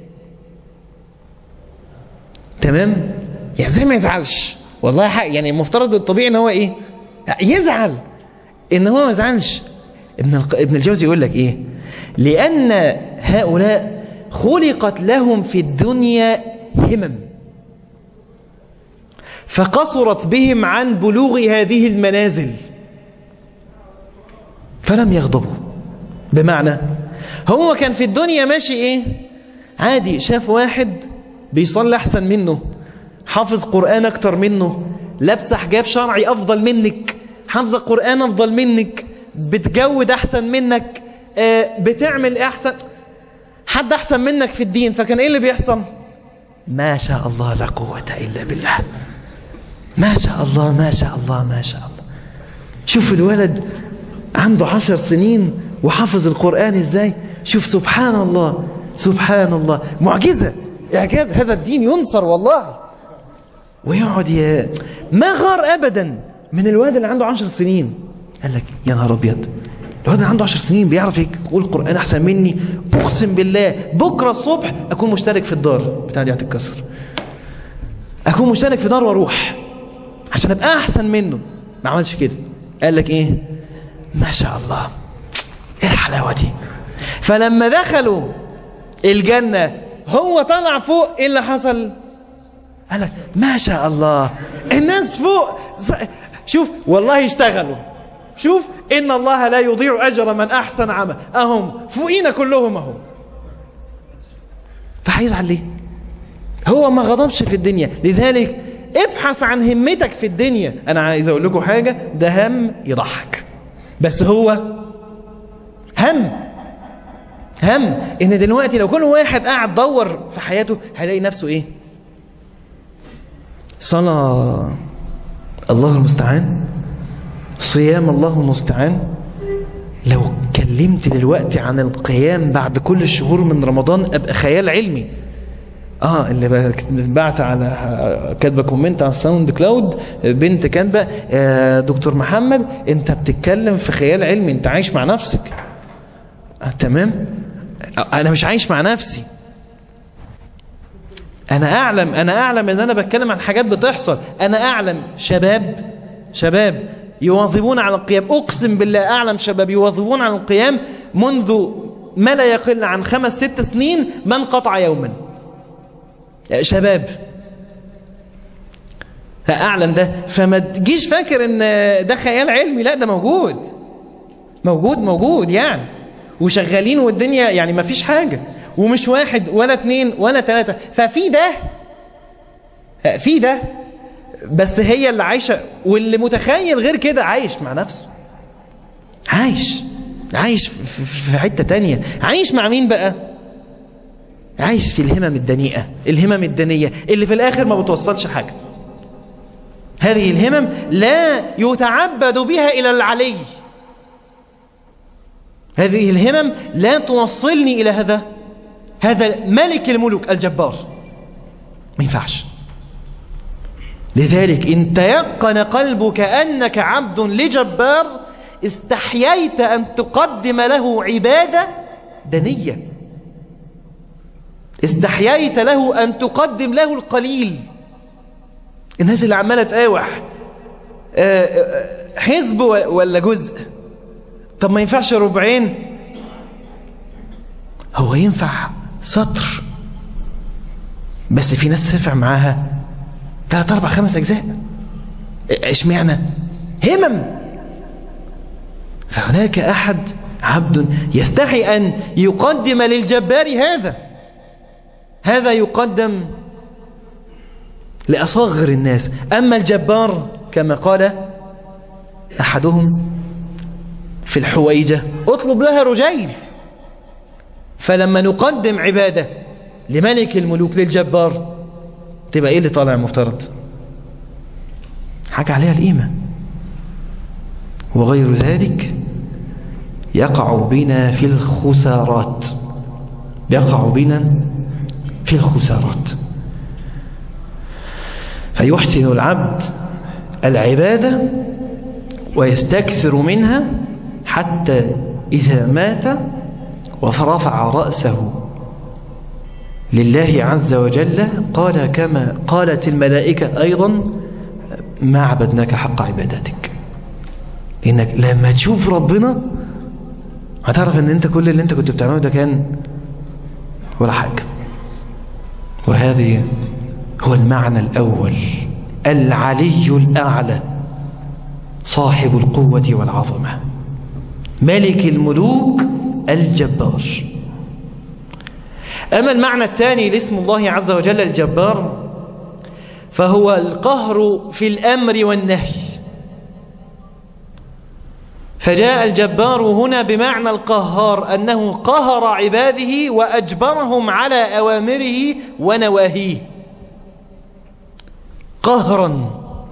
تمام؟ يعني زي ما يزعلش والله حق، يعني المفترض الطبيعي ان هو ايه يزعل، ان هو ما يزعلش. ابن الجوزي يقول لك ايه، لان هؤلاء خلقت لهم في الدنيا همم فقصرت بهم عن بلوغ هذه المنازل فلم يغضبوا. بمعنى هو كان في الدنيا ماشي ايه عادي، شاف واحد بيصلي احسن منه، حافظ قرآن اكتر منه، لابسه حجاب شرعي افضل منك، حافظه قرآن افضل منك، بتجود احسن منك، بتعمل احسن، حد احسن منك في الدين، فكان ايه اللي بيحصل؟ ما شاء الله لا قوة الا بالله، ما شاء الله ما شاء الله ما شاء الله. شوف الولد عنده 10 سنين وحافظ القرآن ازاي، شوف سبحان الله سبحان الله، معجزة اعجاز، هذا الدين ينصر والله. ويقعد ما غار ابدا من الولد اللي عنده 10 سنين، قال لك يا نهار ابيض، الولد اللي عنده 10 سنين بيعرف يقول القرآن احسن مني، اقسم بالله بكرة الصبح اكون مشترك في الدار بتاع دي هتتكسر، اكون مشترك في دار واروح عشان ابقى احسن منه. ما عملش كده، قال لك ايه ما شاء الله ايه الحلاوة دي. فلما دخلوا الجنة هو طلع فوق، ايه اللي حصل؟ قال لك ما شاء الله الناس فوق، شوف والله اشتغلوا، شوف ان الله لا يضيع اجر من احسن عمل، اهم فوقينا كلهم اهم. فهيزعل ليه؟ هو ما غضبش في الدنيا. لذلك ابحث عن همتك في الدنيا. انا عايز اقول لكم حاجة، ده هم يضحك، بس هو هم ان دلوقتي لو كل واحد قاعد دور في حياته هيلاقي نفسه ايه، صلاة الله المستعان، صيام الله المستعان. لو كلمت دلوقتي عن القيام بعد كل الشهور من رمضان ابقى خيال علمي. اللي بعت على كاتبه كومنت على الساوند كلاود، بنت كاتبه دكتور محمد انت بتتكلم في خيال علمي، انت عايش مع نفسك. تمام، انا مش عايش مع نفسي، انا اعلم ان انا بتكلم عن حاجات بتحصل. انا اعلم شباب يواظبون على القيام، اقسم بالله اعلم شباب يواظبون على القيام منذ ما لا يقل عن 5-6 سنين ما انقطع يوما. شباب اعلم ده، فما تجيش فاكر ان ده خيال علمي، لا ده موجود يعني، وشغالين والدنيا يعني ما فيش حاجة، ومش 1 ولا 2 ولا 3. في ده بس هي اللي عايشة، واللي متخيل غير كده عايش مع نفسه، عايش في حتة تانية. عايش مع مين بقى؟ عايش في الهمم الدنيئة، الهمم الدنية اللي في الآخر ما بتوصلش حاجة. هذه الهمم لا يتعبد بها إلى العلي، هذه الهمم لا توصلني إلى هذا ملك الملوك الجبار، ما ينفعش. لذلك إن تيقن قلبك أنك عبد لجبار استحييت أن تقدم له عبادة دنية، استحييت له أن تقدم له القليل. الناس اللي عمالة تقاوح حزب ولا جزء، طب ما ينفعش ربعين، هو ينفع سطر بس في ناس سفع معاها 3 4 5 أجزاء. اشمعنى؟ همم. فهناك أحد عبد يستحي أن يقدم للجبار هذا يقدم لأصغر الناس. أما الجبار كما قال أحدهم في الحويجة اطلب لها رجيل. فلما نقدم عبادة لملك الملوك للجبار تبقى ايه اللي طالع المفترض؟ حاجة عليها القيمة. وغير ذلك يقع بنا في الخسارات، فيحسن العبد العبادة ويستكثر منها حتى إذا مات ورفع رأسه لله عز وجل قال كما قالت الملائكة أيضا ما عبدناك حق عبادتك. إنك لما تشوف ربنا هتعرف ان انت كل اللي انت كنت بتعمله ده كان ولا حاجة. وهذه هو المعنى الأول، العلي الأعلى صاحب القوة والعظمة ملك الملوك الجبار. أما المعنى الثاني لاسم الله عز وجل الجبار فهو القهر في الأمر والنهي. فجاء الجبار هنا بمعنى القهار، أنه قهر عباده وأجبرهم على أوامره ونواهيه قهرا،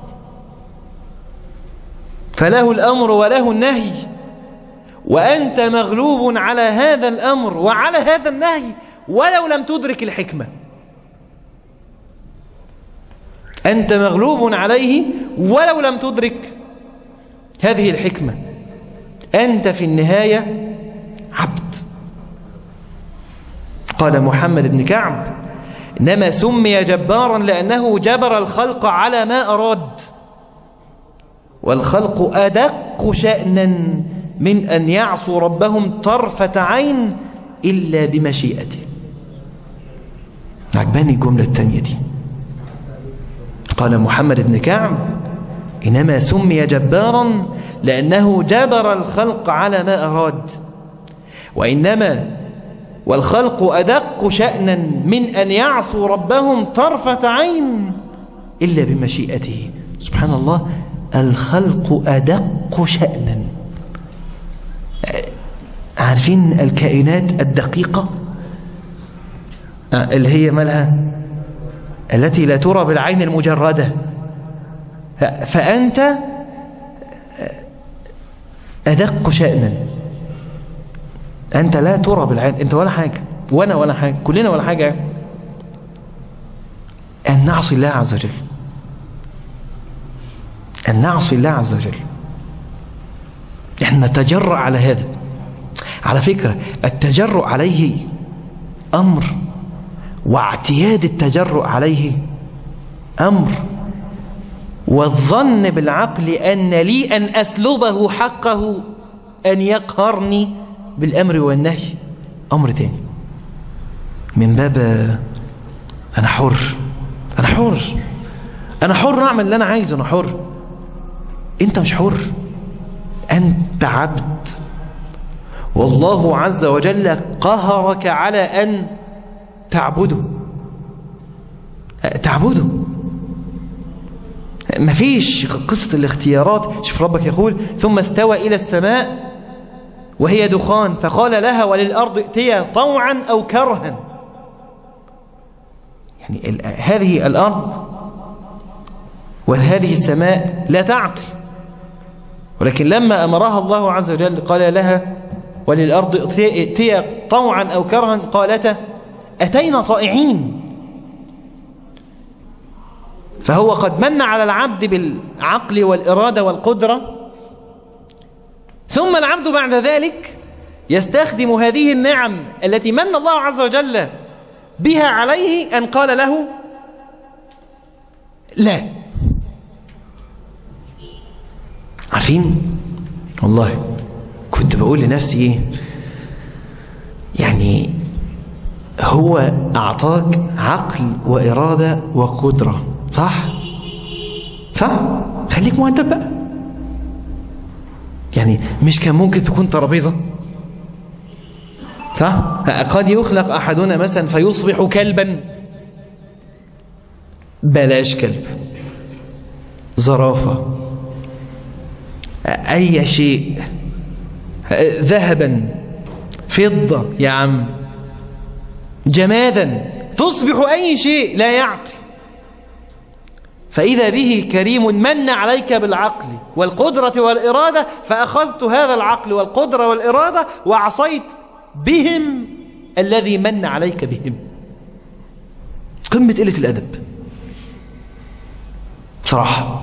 فله الأمر وله النهي، وأنت مغلوب على هذا الأمر وعلى هذا النهي ولو لم تدرك الحكمة. أنت مغلوب عليه ولو لم تدرك هذه الحكمة، أنت في النهاية عبد. قال محمد بن كعب إنما سمي جبارا لأنه جبر الخلق على ما أراد، والخلق أدق شأنا من أن يعصوا ربهم طرفة عين إلا بمشيئته. عجباني الجملة الثانية دي. قال محمد بن كعب إنما سمي جبارا لأنه جبر الخلق على ما أراد، والخلق أدق شأنا من أن يعصوا ربهم طرفة عين إلا بمشيئته. سبحان الله، الخلق أدق شأنا. عارفين الكائنات الدقيقة اللي هي مالها التي لا ترى بالعين المجردة، فأنت أدق شأنا، أنت لا ترى بالعين، أنت ولا حاجة وأنا ولا حاجة، كلنا ولا حاجة. أن نعصي الله عز وجل، أن نعصي الله عز وجل. نحن نتجرأ على هذا. على فكرة التجرؤ عليه أمر، واعتياد التجرؤ عليه أمر، والظن بالعقل أن لي أن أسلبه حقه أن يقهرني بالأمر والنهي أمر تاني. من باب أنا حر، أنا حر، أنا حر أعمل اللي أنا عايزه، أنا حر. أنت مش حر، أنت عبد، والله عز وجل قهرك على أن تعبده. تعبده مفيش قصة الاختيارات. شوف ربك يقول ثم استوى إلى السماء وهي دخان فقال لها وللأرض ائتيا طوعا أو كرها. يعني هذه الأرض وهذه السماء لا تعقل، ولكن لما أمرها الله عز وجل قال لها وللأرض ائتيا طوعا أو كرها قالتا أتينا طائعين. فهو قد من على العبد بالعقل والإرادة والقدرة، ثم العبد بعد ذلك يستخدم هذه النعم التي من الله عز وجل بها عليه أن قال له لا. عارفين والله كنت بقول لنفسي ايه، يعني هو أعطاك عقل وإرادة وقدرة، صح؟ صح؟ خليك مؤدب بقى. يعني مش كان ممكن تكون ترابيزة؟ صح؟ قد يخلق أحدنا مثلا فيصبح كلبا. بلاش كلب، زرافة، أي شيء، ذهبا، فضة يا عم، جمادا، تصبح أي شيء لا يعقل. فإذا به كريم من عليك بالعقل والقدرة والإرادة، فأخذت هذا العقل والقدرة والإرادة وعصيت بهم الذي من عليك بهم. قمة قلة الأدب صراحة.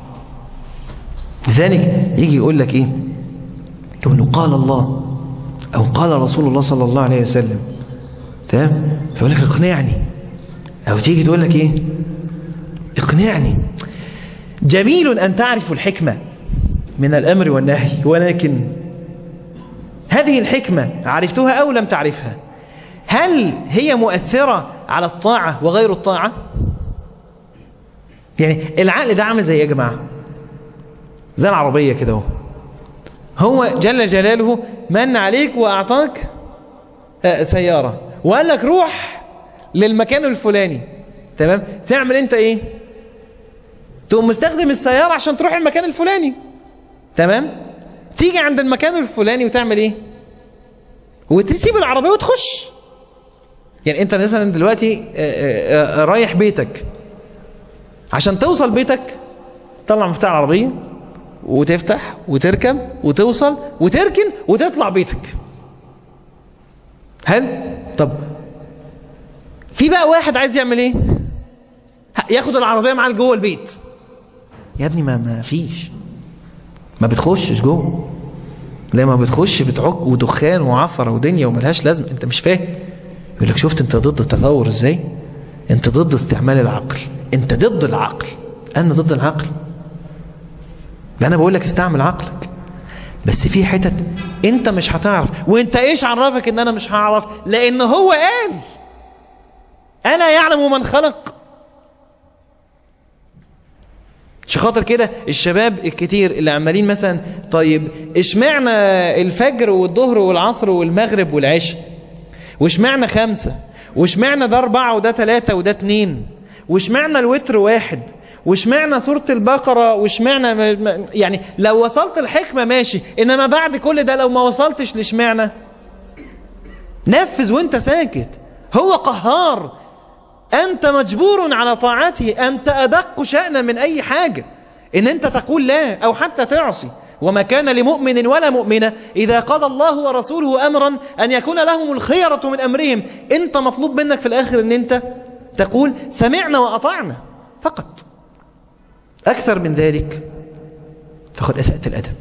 لذلك يجي يقول لك إيه، يقول قال الله أو قال رسول الله صلى الله عليه وسلم، تمام؟ فيقول لك اقنعني، أو تيجي تقول لك إيه، اقنعني. جميل أن تعرف الحكمة من الأمر والنهي، ولكن هذه الحكمة عرفتها أو لم تعرفها، هل هي مؤثرة على الطاعة وغير الطاعة؟ يعني العقل ده عامل زي إيه يا جماعة؟ زي العربية كده. هو جل جلاله من عليك وأعطاك سيارة وقال لك روح للمكان الفلاني، تمام؟ تعمل انت ايه؟ تقوم مستخدم السيارة عشان تروح المكان الفلاني، تمام؟ تيجي عند المكان الفلاني وتعمل ايه؟ وتسيب العربية وتخش. يعني انت مثلا دلوقتي رايح بيتك، عشان توصل بيتك تطلع مفتاح العربية وتفتح وتركب وتوصل وتركن وتطلع بيتك. هل طب في بقى واحد عايز يعمل ايه؟ ياخد العربية معاه جوه البيت. يا ابني ما فيش، ما بتخشش جوه. لما بتخش بتعك ودخان وعفرة ودنيا وملهاش لازم. انت مش فاهم. يقول لك شفت انت ضد التطور ازاي؟ انت ضد استعمال العقل، انت ضد العقل. انا ضد العقل؟ ده انا بقول لك استعمل عقلك، بس في حتت انت مش هتعرف. وانت ايش عرفك ان انا مش هعرف؟ لان هو قال الا يعلم من خلق. عشان خاطر كده الشباب الكتير اللي عمالين مثلا طيب اشمعنى الفجر والظهر والعصر والمغرب والعشاء، واشمعنى 5، واشمعنى ده 4 وده 3 وده 2، واشمعنى الوتر 1، واشمعنى سورة البقرة، واشمعنى يعني لو وصلت الحكمة ماشي، انما بعد كل ده لو ما وصلتش لاشمعنى نفذ وانت ساكت. هو قهار، انت مجبور على طاعته. انت ادق شأنا من اي حاجة ان انت تقول لا او حتى تعصي. وما كان لمؤمن ولا مؤمنة اذا قضى الله ورسوله امرا ان يكون لهم الخيرة من امرهم. انت مطلوب منك في الاخر ان انت تقول سمعنا وأطعنا فقط. أكثر من ذلك فقد أسأت الأدب.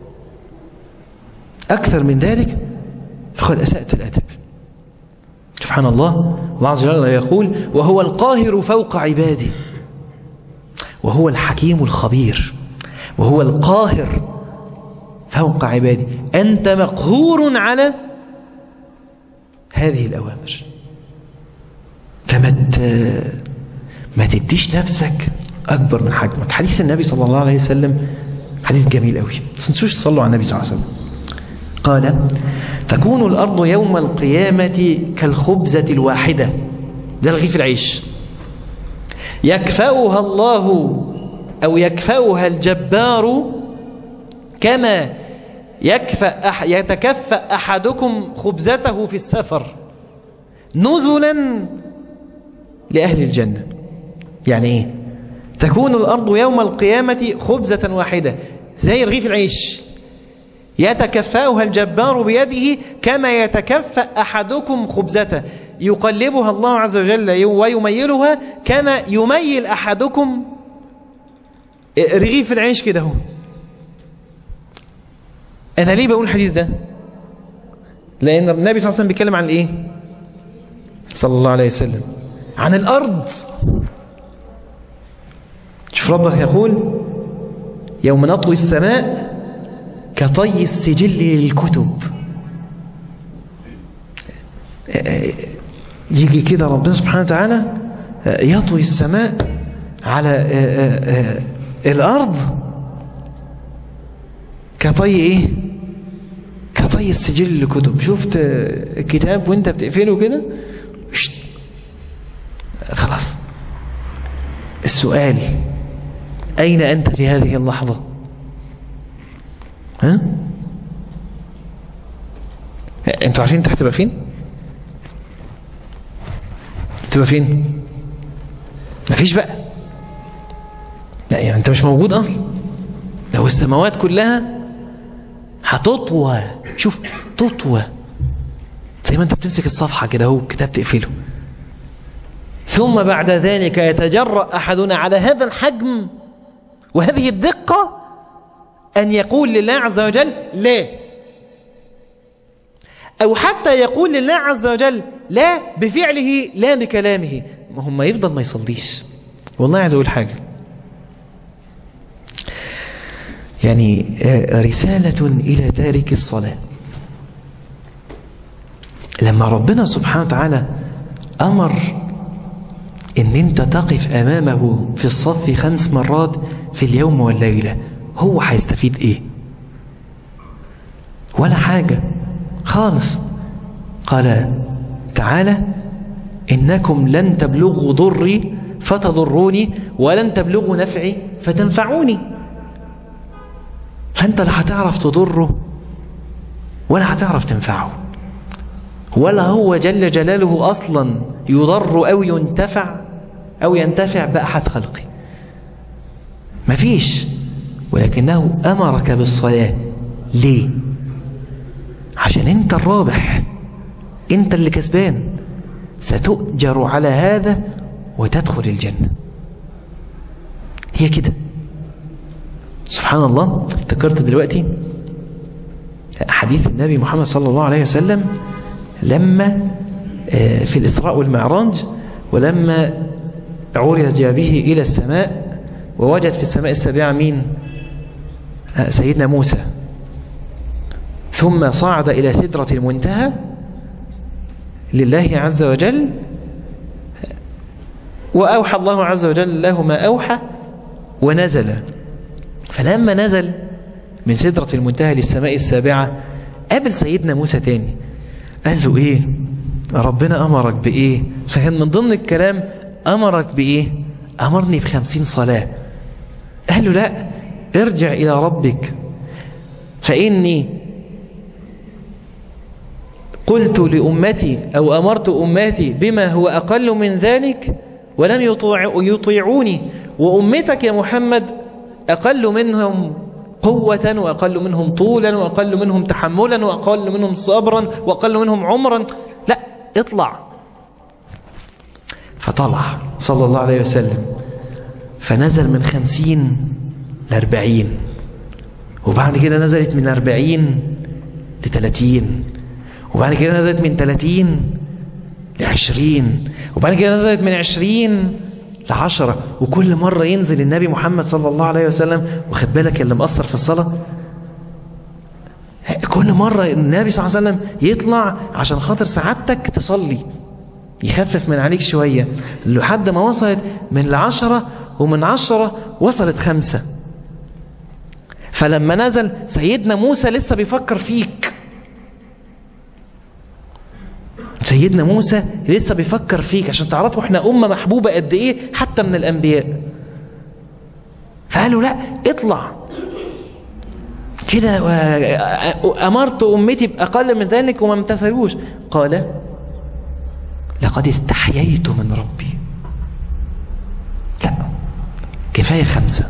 أكثر من ذلك فقد أسأت الأدب. سبحان الله. الله عز وجل يقول وهو القاهر فوق عباده وهو الحكيم الخبير. وهو القاهر فوق عباده. أنت مقهور على هذه الأوامر، فما تديش نفسك أكبر من حجمك. حديث النبي صلى الله عليه وسلم حديث جميل قوي، تنسوش تصلوا على النبي صلى الله عليه وسلم. قال تكون الأرض يوم القيامة كالخبزة الواحدة، ده رغيف العيش، يكفأها الله أو يكفأها الجبار كما يتكفأ أحدكم خبزته في السفر نزلا لأهل الجنة. يعني إيه؟ تكون الأرض يوم القيامة خبزة واحدة زي رغيف العيش، يتكفأها الجبار بيده كما يتكفأ أحدكم خبزته، يقلبها الله عز وجل ويميلها كما يميل أحدكم رغيف العيش كده هو. أنا ليه بقول الحديث ده؟ لأن النبي صلى الله عليه وسلم بيتكلم عن إيه؟ صلى الله عليه وسلم عن الأرض. شوف ربك يقول يوم نطوي السماء كطي السجل للكتب. يجي كده ربنا سبحانه وتعالى يطوي السماء على الأرض كطي إيه؟ كطي السجل للكتب. شفت الكتاب وانت بتقفله كده خلاص. السؤال أين أنت في هذه اللحظة؟ ها؟ انتوا عارفين انت هتبقى فين؟ تبقى فين؟ مفيش بقى. لا يعني انت مش موجود اصلا. لو السماوات كلها هتطوى، شوف تطوى زي ما انت بتمسك الصفحة كده هو كتاب تقفله، ثم بعد ذلك يتجرأ أحدنا على هذا الحجم وهذه الدقة أن يقول لله عز وجل لا، أو حتى يقول لله عز وجل لا بفعله لا بكلامه. ما هم يفضل ما يصليش. والله عايز أقول حاجة، يعني رسالة إلى تارك الصلاة. لما ربنا سبحانه وتعالى أمر إن أنت تقف أمامه في الصف 5 مرات في اليوم والليلة، هو هيستفيد إيه؟ ولا حاجة خالص. قال تعالى إنكم لن تبلغوا ضري فتضروني ولن تبلغوا نفعي فتنفعوني. فأنت لا هتعرف تضره ولا هتعرف تنفعه، ولا هو جل جلاله أصلا يضر أو ينتفع بأحد خلقه، مفيش. ولكنه أمرك بالصلاة. ليه؟ عشان أنت الرابح، أنت اللي كسبان، ستؤجر على هذا وتدخل الجنة. هي كده. سبحان الله. افتكرت دلوقتي حديث النبي محمد صلى الله عليه وسلم لما في الإسراء والمعراج، ولما عرج به إلى السماء ووجد في السماء السابعة مين؟ سيدنا موسى. ثم صعد إلى سدرة المنتهى لله عز وجل، وأوحى الله عز وجل له ما أوحى ونزل. فلما نزل من سدرة المنتهى للسماء السابعة قابل سيدنا موسى تاني، قال له إيه؟ ربنا أمرك بإيه؟ فكان من ضمن الكلام أمرك بإيه؟ أمرني ب50 صلاة. قال له لا، ارجع إلى ربك فإني قلت لأمتي أو أمرت أمتي بما هو أقل من ذلك ولم يطيعوني، وأمتك يا محمد أقل منهم قوة وأقل منهم طولا وأقل منهم تحملا وأقل منهم صبرا وأقل منهم عمرا. لا، اطلع. فطلع صلى الله عليه وسلم، فنزل من 50 ل40، وبعد كده نزلت من 40 ل30، وبعد كده نزلت من 30 ل20، وبعد كده نزلت من 20 ل10. وكل مرة ينزل النبي محمد صلى الله عليه وسلم، وخد بالك اللي مأثر في الصلاة، كل مرة النبي صلى الله عليه وسلم يطلع عشان خاطر سعادتك تصلي، يخفف من عليك شوية، لحد ما وصلت من 10، ومن 10 وصلت 5. فلما نزل سيدنا موسى لسه بيفكر فيك، سيدنا موسى لسه بيفكر فيك، عشان تعرفوا احنا أمة محبوبة قد ايه حتى من الأنبياء. فقالوا لا اطلع كده، أمرت أمتي بأقل من ذلك وما امتثلوش. قال لقد استحييت من ربي، لا كفاية 5،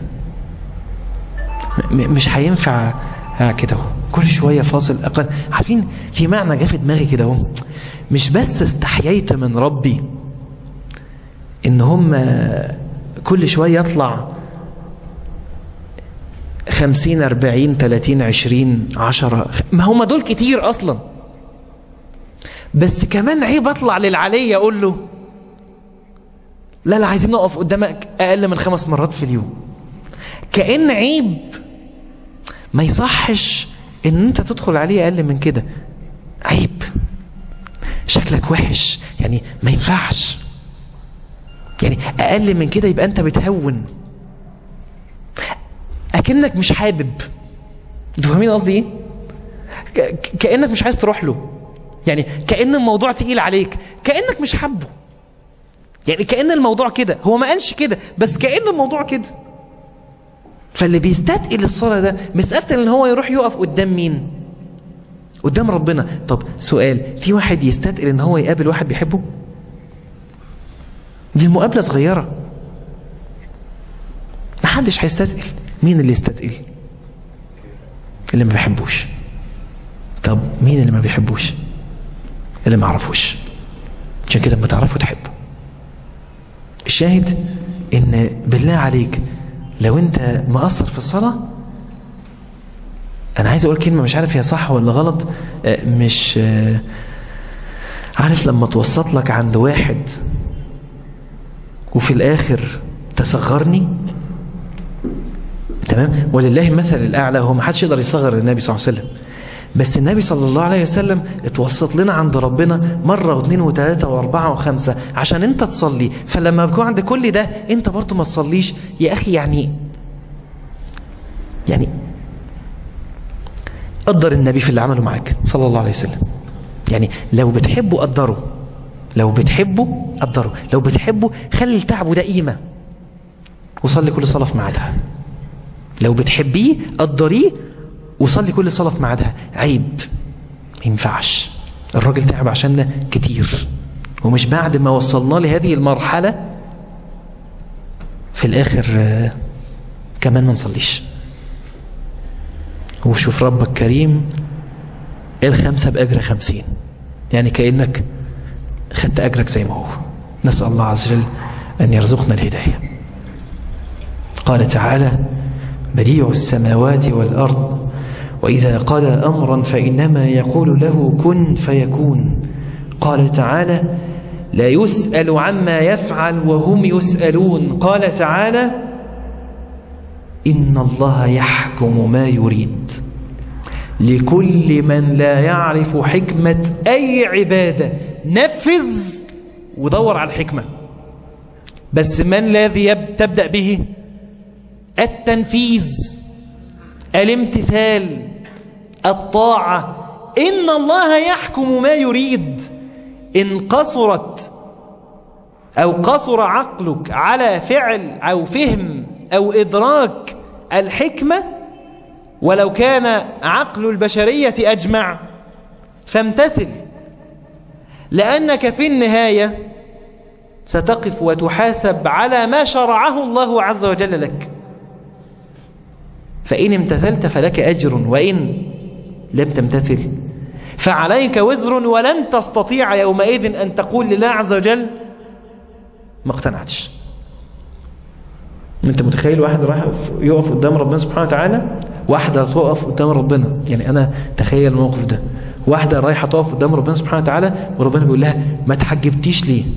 مش هينفع كده كل شوية فاصل أقل. عارفين في معنى جاء في دماغي كده اهو، مش بس استحييت من ربي ان هم كل شوية يطلع 50 40 30 20 10، ما هم دول كتير اصلا، بس كمان عيب اطلع للعلي اقول له لا عايزين نقف قدامك اقل من 5 مرات في اليوم. كأن عيب، ما يصحش ان انت تدخل عليه اقل من كده، عيب، شكلك وحش، يعني ما ينفعش، يعني اقل من كده يبقى انت بتهون، اكنك مش حابب. انتوا فاهمين قصدي ايه؟ كأنك مش عايز تروح له، يعني كأن الموضوع تقيل عليك، كأنك مش حابه، يعني كأن الموضوع كده، هو ما قالش كده بس كأن الموضوع كده. فاللي بيستثقل الصلاة ده مستثقل ان هو يروح يقف قدام مين؟ قدام ربنا. طب سؤال، في واحد يستثقل ان هو يقابل واحد بيحبه؟ دي المقابلة صغيرة، محدش هيستثقل. مين اللي يستثقل؟ اللي ما بيحبوش. طب مين اللي ما بيحبوش؟ اللي ما عرفوش. عشان كده لما تعرفوا تحبوا. الشاهد ان بالله عليك لو انت مقصر في الصلاة، انا عايز اقول كلمة مش عارف هي صح ولا غلط، مش عارف لما توسط لك عند واحد وفي الاخر تصغرني، تمام؟ ولله المثل الاعلى، هو ما حدش يقدر يصغر النبي صلى الله عليه وسلم، بس النبي صلى الله عليه وسلم اتوسط لنا عند ربنا مرة واثنين وثلاثة واربعة وخمسة عشان انت تصلي. فلما بكون عند كل ده انت برضو ما تصليش يا اخي، يعني قدر النبي في اللي عمله معاك صلى الله عليه وسلم. يعني لو بتحبه قدره، لو بتحبه قدره، لو بتحبه خلي تعبه ده قيمة وصلي كل صلاة في ميعادها. لو بتحبيه قدريه وصلي كل صلاة في ميعادها. عيب، ما ينفعش، الراجل تعب عشاننا كتير، ومش بعد ما وصلنا لهذه المرحلة في الاخر كمان ما نصليش. وشوف ربك كريم، 5 بأجر 50، يعني كأنك خدت أجرك زي ما هو. نسأل الله عز وجل أن يرزقنا الهداية. قال تعالى: بديع السماوات والأرض وإذا قضى أمرا فإنما يقول له كن فيكون. قال تعالى: لا يسأل عما يفعل وهم يسألون. قال تعالى: إن الله يحكم ما يريد. لكل من لا يعرف حكمة أي عبادة نفذ ودور على الحكمة، بس من الذي تبدأ به؟ التنفيذ، الامتثال، الطاعة. إن الله يحكم ما يريد. إن قصرت أو قصر عقلك على فعل أو فهم أو إدراك الحكمة، ولو كان عقل البشرية أجمع، فامتثل، لأنك في النهاية ستقف وتحاسب على ما شرعه الله عز وجل لك. فإن امتثلت فلك أجر، وإن لم تمتثل فعليك وزر، ولن تستطيع يومئذ أن تقول لله عز وجل ما اقتنعتش. انت متخيل واحد راح يقف قدام ربنا سبحانه وتعالى، واحدة تقف قدام ربنا، يعني انا تخيل الموقف ده، واحدة رايحة تقف قدام ربنا سبحانه وتعالى وربنا بيقول لها ما تحجبتيش ليه؟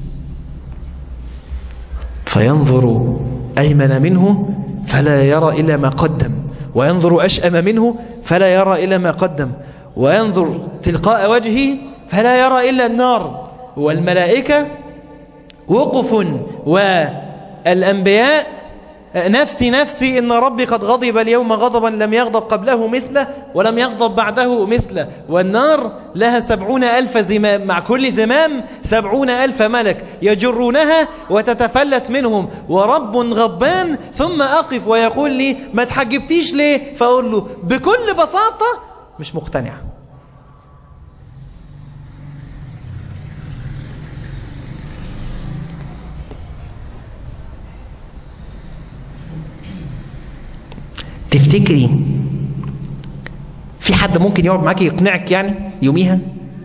فينظر أيمن منه فلا يرى إلا ما قدم، وينظر أشأم منه فلا يرى إلا ما قدم، وينظر تلقاء وجهه فلا يرى إلا النار، والملائكة وقف، والأنبياء نفسي نفسي إن ربي قد غضب اليوم غضبا لم يغضب قبله مثله ولم يغضب بعده مثله، والنار لها 70,000 زمام، مع كل زمام 70,000 ملك يجرونها وتتفلت منهم، ورب غضبان. ثم أقف ويقول لي ما تحجبتيش ليه؟ فأقول له بكل بساطة مش مقتنع. تفتكري في حد ممكن يقعد معاكي يقنعك يعني يوميها؟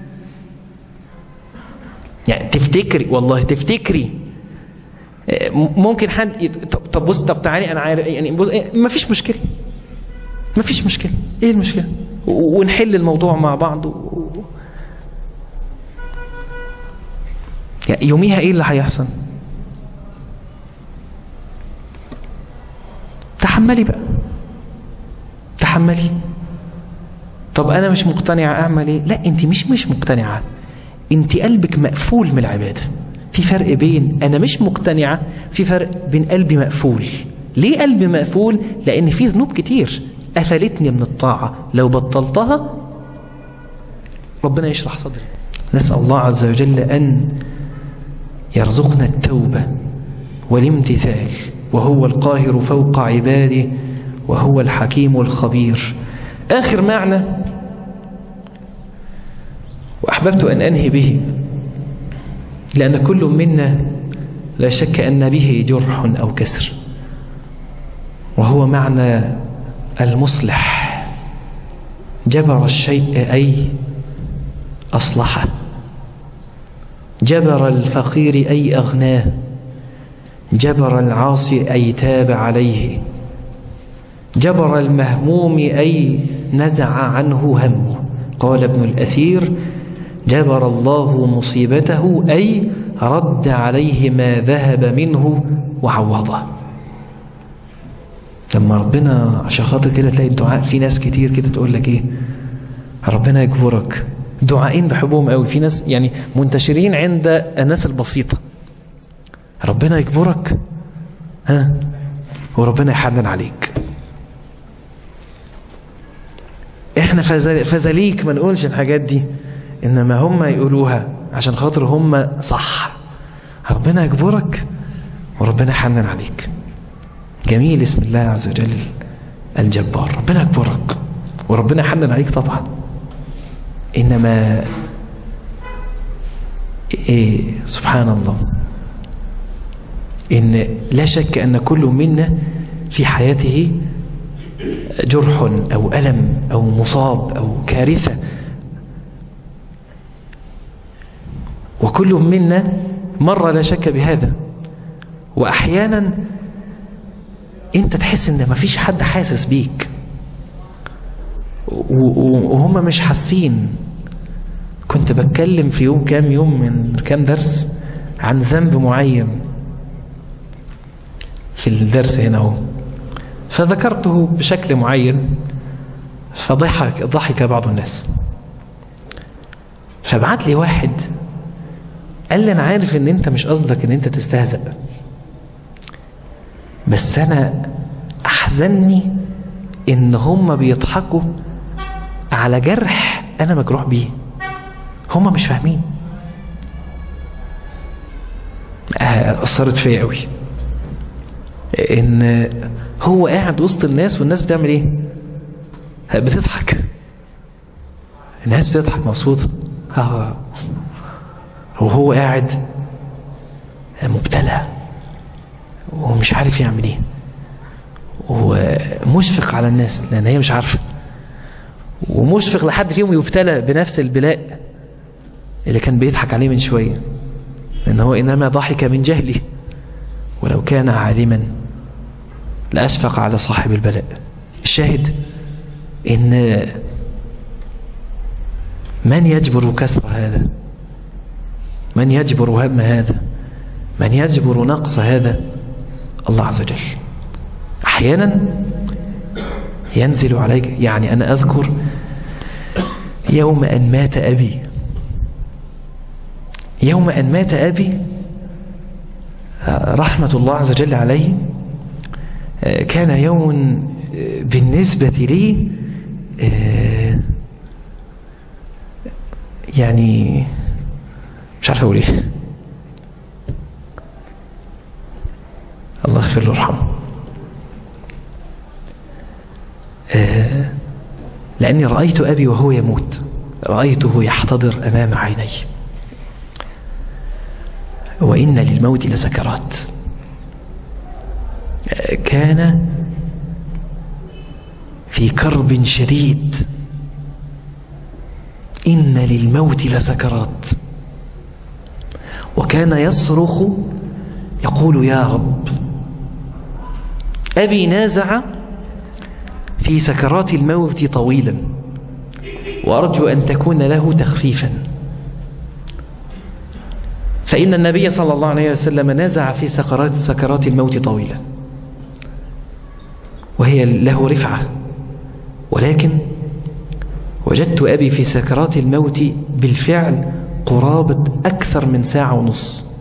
يعني تفتكري، والله تفتكري ممكن حد طب بص، طب تعالي انا عارف يعني بص، ما فيش مشكله، ما فيش مشكله، ايه المشكله؟ ونحل الموضوع مع بعض يعني يوميها ايه اللي هيحصل؟ تحملي بقى، تحملي. طب انا مش مقتنعه، اعمل ايه؟ لا انت مش مقتنعه، انت قلبك مقفول من العباده. في فرق بين انا مش مقتنعه، في فرق بين قلبي مقفول. ليه قلبي مقفول؟ لان في ذنوب كتير قفلتني من الطاعه، لو بطلتها ربنا يشرح صدري. نسال الله عز وجل ان يرزقنا التوبه والامتثال، وهو القاهر فوق عباده وهو الحكيم الخبير. آخر معنى وأحببت أن أنهي به، لأن كل منا لا شك أن به جرح أو كسر، وهو معنى المصلح. جبر الشيء أي أصلحه، جبر الفقير أي أغناه، جبر العاصي أي تاب عليه، جبر المهموم أي نزع عنه همه. قال ابن الأثير جبر الله مصيبته أي رد عليه ما ذهب منه وعوضه. لما ربنا عشان خاطر كده تلاقي الدعاء، في ناس كتير كده تقول لك ايه، ربنا يجبرك. دعائين بحبهم قوي، في ناس يعني منتشرين عند الناس البسيطة، ربنا يجبرك وربنا يحنن عليك. احنا فزليك ما نقولش الحاجات دي، انما هم يقولوها عشان خاطر هم صح. ربنا يجبرك وربنا يحنن عليك. جميل اسم الله عز وجل الجبار، ربنا يجبرك وربنا يحنن عليك طبعا. انما سبحان الله، ان لا شك ان كل منا في حياته جرح أو ألم أو مصاب أو كارثة، وكل منا مرة لا شك بهذا. وأحيانا أنت تحس أن مفيش حد حاسس بيك وهم مش حاسين. كنت بتكلم في كام يوم من كام درس عن ذنب معين في الدرس هنا هو، فذكرته بشكل معين فضحك بعض الناس. فبعت لي واحد قال لي انا عارف ان انت مش قصدك ان انت تستهزأ، بس انا احزنني ان هم بيضحكوا على جرح انا مجروح بيه، هم مش فاهمين. اثرت فيا قوي ان هو قاعد وسط الناس والناس بتعمل ايه؟ بتضحك، الناس بتضحك مبسوطه، وهو قاعد مبتلى ومش عارف يعمل ايه، ومشفق على الناس لان هي مش عارفه، ومشفق لحد فيهم يبتلى بنفس البلاء اللي كان بيضحك عليه من شويه. لأنه إنما ضحك من جهله، ولو كان عالما لأشفق على صاحب البلاء. الشاهد إن من يجبر كسر هذا، من يجبر هم هذا، من يجبر نقص هذا؟ الله عز وجل. أحيانا ينزل عليك، يعني أنا أذكر يوم أن مات أبي، يوم أن مات أبي رحمة الله عز وجل عليه، كان يوم بالنسبة لي يعني مش عارف أقول إيه، الله يغفر له ويرحمه، لأني رأيت أبي وهو يموت، رأيته يحتضر أمام عيني. وإن للموت لسكرات. كان في كرب شديد، إن للموت لسكرات، وكان يصرخ يقول يا رب. أبي نازع في سكرات الموت طويلا، وأرجو أن تكون له تخفيفا، فإن النبي صلى الله عليه وسلم نازع في سكرات الموت طويلا، وهي له رفعة، ولكن وجدت أبي في سكرات الموت بالفعل قرابة أكثر من ساعة ونص،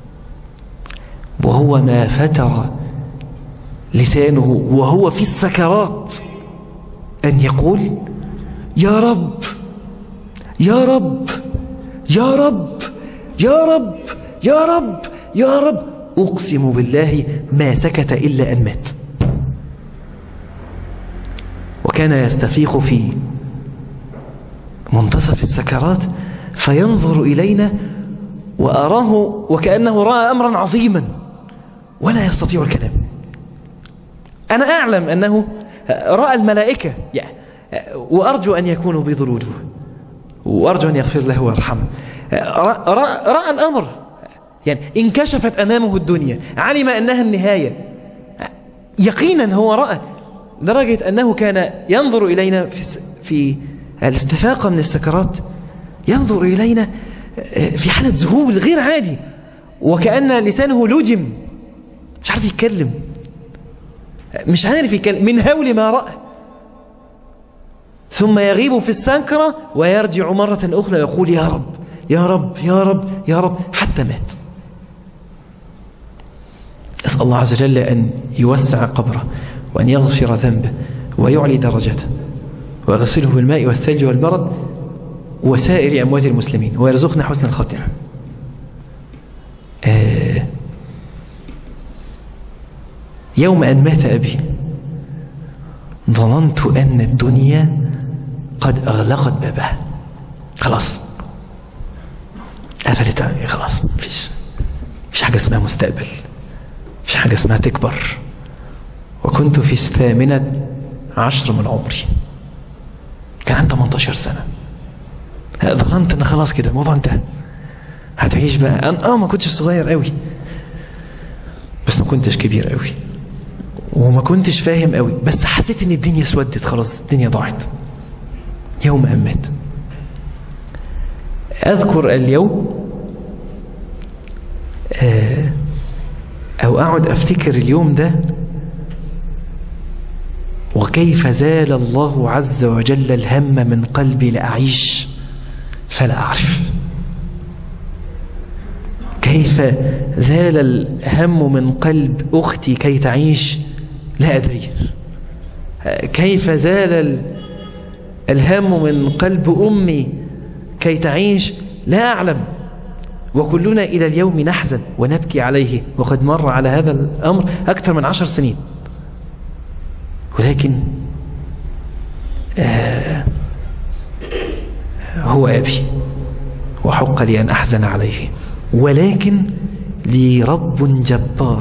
وهو ما فتر لسانه وهو في السكرات أن يقول يا رب يا رب يا رب يا رب يا رب يا رب. أقسم بالله ما سكت إلا أن مات. وكان يستفيق في منتصف السكرات فينظر إلينا، وأراه وكأنه رأى أمرا عظيما ولا يستطيع الكلام. أنا أعلم أنه رأى الملائكة، وأرجو أن يكونوا بيض الوجوه، وأرجو أن يغفر له ويرحمه. رأى الأمر، يعني انكشفت أمامه الدنيا، علم أنها النهاية يقينا. هو رأى لدرجة أنه كان ينظر إلينا في الاستفاقة من السكرات، ينظر إلينا في حالة ذهول غير عادي، وكأن لسانه لجم، مش عارف يتكلم، مش عارف يتكلم من هول ما رأى. ثم يغيب في السكرة ويرجع مرة أخرى يقول يا رب يا رب يا رب يا رب، حتى مات. أسأل الله عز وجل أن يوسع قبره، وأن يغفر ذنبه، ويعلي درجته، ويغسله بالماء والثلج والبرد وسائر أموات المسلمين، ويرزقنا حسن الخاتمة. يوم أن مات أبي ظننت أن الدنيا قد أغلقت بابها، خلاص قفلت، خلاص مفيش حاجة اسمها مستقبل، مفيش حاجة اسمها تكبر. وكنت في 18 من عمري، كان عندي 18 سنة. ظننت ان خلاص كده الموضوع انتهى، هتعيش بقى. انا ما كنتش صغير قوي، بس ما كنتش كبير قوي، وما كنتش فاهم قوي، بس حسيت ان الدنيا اسودت، خلاص الدنيا ضاعت. يوم أن مات. أذكر اليوم أو أقعد أفتكر اليوم ده، وكيف زال الله عز وجل الهم من قلبي لأعيش فلا أعرف، كيف زال الهم من قلب أختي كي تعيش لا أدري، كيف زال الهم من قلب أمي كي تعيش لا أعلم. وكلنا إلى اليوم نحزن ونبكي عليه، وقد مر على هذا الأمر أكثر من 10 سنين، ولكن هو أبي، وحق لي أن أحزن عليه، ولكن لي رب جبار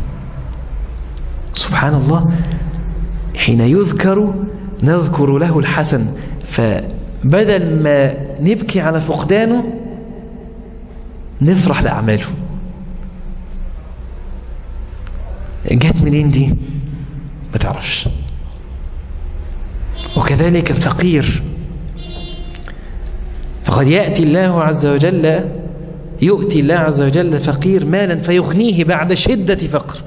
سبحان الله. حين يذكر نذكر له الحسن، فبدل ما نبكي على فقدانه نفرح لأعماله. جات منين دي؟ ما تعرفش. وكذلك الفقير، فقد يؤتي الله عز وجل فقير مالا فيغنيه بعد شدة فقر.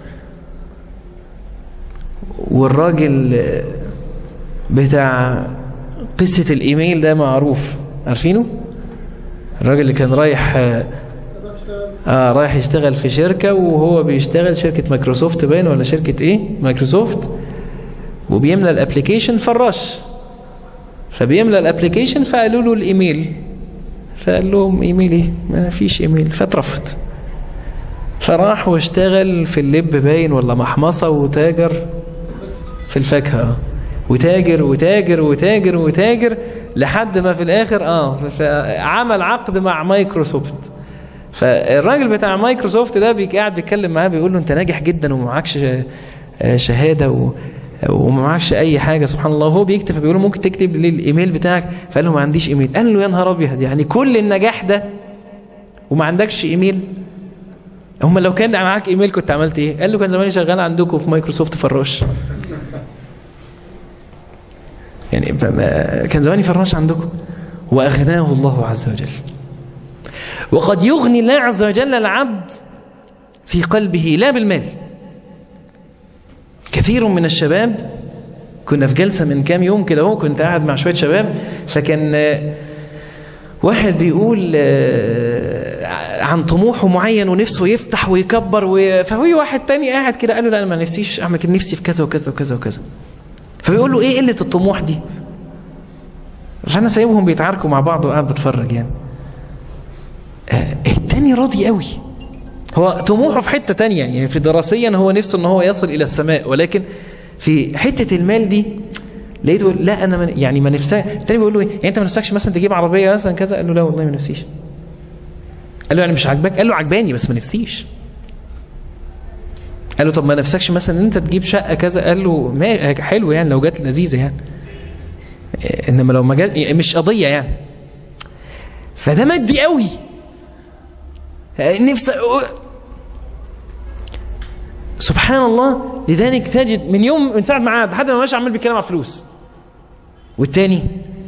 والراجل بتاع قصة الإيميل ده معروف، عارفينه؟ الراجل اللي كان رايح يشتغل في شركة، وهو بيشتغل شركة مايكروسوفت باين ولا شركة ايه، مايكروسوفت، وبيملى الابليكيشن فراش، فبيملى الابليكيشن فقالوا له الايميل، فقال لهم ايميل ايه، ما فيش ايميل، فاترفض. فراح واشتغل في اللب باين ولا محمصة، وتاجر في الفاكهة، وتاجر وتاجر وتاجر وتاجر لحد ما في الاخر عمل عقد مع مايكروسوفت. فالراجل بتاع مايكروسوفت ده قاعد بيتكلم معاه، بيقول له انت ناجح جدا ومعكش شهادة ومعكش اي حاجة، سبحان الله. هو بيكتب، فبيقول له ممكن تكتب لي الايميل بتاعك، فقال له ما عنديش ايميل. قال له يا نهار ابيض، يعني كل النجاح ده وما عندكش ايميل؟ هم لو كان معاك ايميل كنت عملت ايه؟ قال له كان زماني شغال عندكم في مايكروسوفت فراش. يعني كان زماني فراش عندكم. واغناه الله عز وجل. وقد يغني الله عز وجل العبد في قلبه لا بالمال. كثير من الشباب، كنا في جلسة من كام يوم كده اهو، كنت قاعد مع شوية شباب، فكان واحد بيقول عن طموحه معين ونفسه يفتح ويكبر، فهو واحد تاني قاعد كده قال له لا انا ما نفسيش اعمل كده، نفسي في كذا وكذا وكذا وكذا. فبيقول له ايه قلة الطموح دي؟ فانا سايبهم بيتعاركوا مع بعض وقاعد بتفرج يعني. التاني راضي قوي، هو طموحه في حتة تانية، يعني في دراسيا هو نفسه ان هو يصل الى السماء، ولكن في حتة المال دي لقيته لا انا يعني ما نفسك. التاني بيقول له ايه، يعني انت ما نفسكش مثلا تجيب عربية مثلا كذا؟ قال له لا والله ما نفسيش. قال له يعني مش عاجباك؟ قال له عجباني بس ما نفسيش. قال له طب ما نفسكش مثلا ان انت تجيب شقة كذا؟ قال له ما حلو يعني لو جات لذيذة يعني، انما لو ما جات مش قضية يعني. فده مادي قوي، نفس سبحان الله. لذلك تجد من ساعة ما عاد لحد ما ماشي عمال بيتكلم على فلوس، والتاني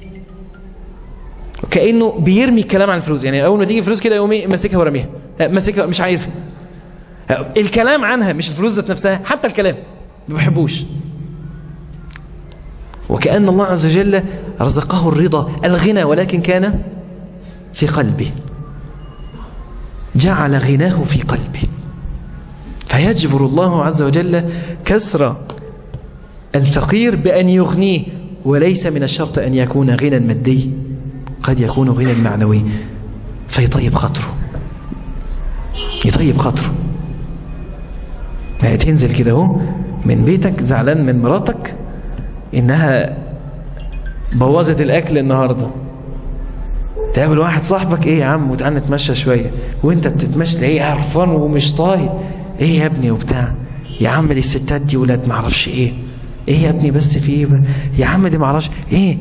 كأنه بيرمي الكلام عن الفلوس، يعني اول ما تيجي فلوس كده يقوم ماسكها ورميها، ماسكها مش عايزها، الكلام عنها مش الفلوس ذات نفسها، حتى الكلام ما بيحبوش. وكأن الله عز وجل رزقه الرضا الغنى، ولكن كان في قلبه، جعل غناه في قلبه. فيجبر الله عز وجل كسر الفقير بأن يغنيه، وليس من الشرط أن يكون غنى مادي، قد يكون غنى معنوي، فيطيب خاطره، يطيب خاطره. ما تنزل كده اهو من بيتك زعلان من مراتك انها بوظت الاكل النهارده، تقابل واحد صاحبك ايه يا عم وتعالى نتمشى شويه، وانت بتتمشى تلاقيه قرفان ومش طايق، ايه يا ابني وبتاع، يا عم دي الستات دي ولاد ما اعرفش ايه يا ابني بس في ايه يا عم دي ما اعرفش ايه.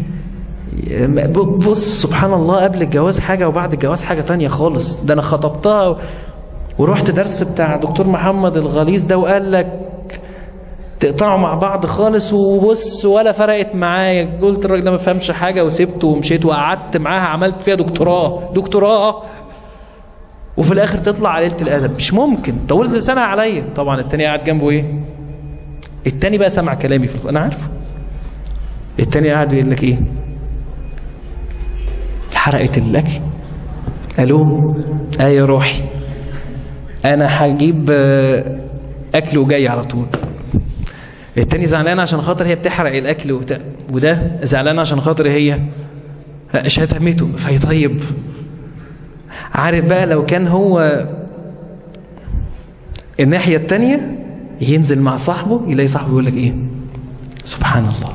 بص سبحان الله، قبل الجواز حاجه وبعد الجواز حاجه تانية خالص. ده انا خطبتها ورحت درس بتاع دكتور محمد الغليظ ده، وقال لك تقطعوا مع بعض خالص، وبص ولا فرقت معايا. قلت الراجل ده ما فهمش حاجه وسبته ومشيت، وقعدت معاها عملت فيها دكتوراه وفي الاخر تطلع عليلة الادب. مش ممكن، طولت لسانها عليا. طبعا التاني قاعد جنبه ايه، التاني بقى سمع كلامي في انا عارفه. التاني قاعد يقول لك ايه، حرقت الاكل. الو يا روحي انا هجيب اكل وجاي على طول. التاني زعلان عشان خاطر هي بتحرق الاكل وده زعلان عشان خاطر هي شتمته. فيطيب. عارف بقى لو كان هو الناحية التانية، ينزل مع صاحبه يلاقي صاحبه يقول لك ايه، سبحان الله.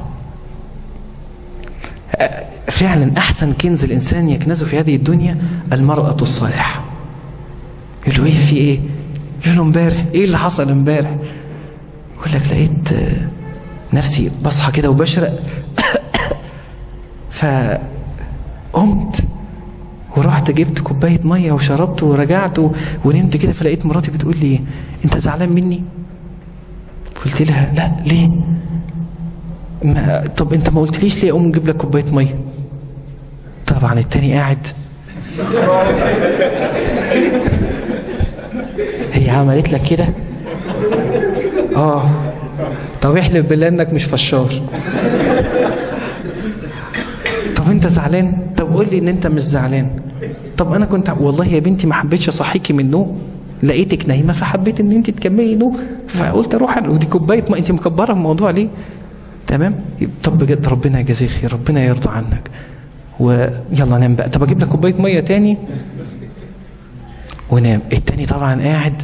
فعلا احسن كنز الانسان يكنزه في هذه الدنيا المرأة الصالحة. يقول له ايه في ايه، يقول له امبارح ايه اللي حصل امبارح، يقول لك لقيت نفسي بصحى كده وبشرق فقمت ورحت جبت كوباية مية وشربت ورجعت ونمت كده، فلقيت مراتي بتقول لي انت زعلان مني؟ قلت لها لا، ليه؟ طب انت ما قلتليش ليه اقوم اجيب لك كوباية مية؟ طبعا التاني قاعد هي عملت لك كده؟ طب احلف بالله انك مش فشار. طب انت زعلان؟ طب قول لي ان انت مش زعلان. طب انا كنت والله يا بنتي ما حبيتش اصحيكي من النوم، لقيتك نايمه فحبيت ان انت تكملي نوم، فقلت اروح ودي كوبايه ما انت مكبره الموضوع ليه؟ تمام. طب بجد ربنا يجازيك خير، ربنا يرضى عنك، ويلا نام بقى. طب اجيب لك كوبايه ميه تاني ونام. التاني طبعا قاعد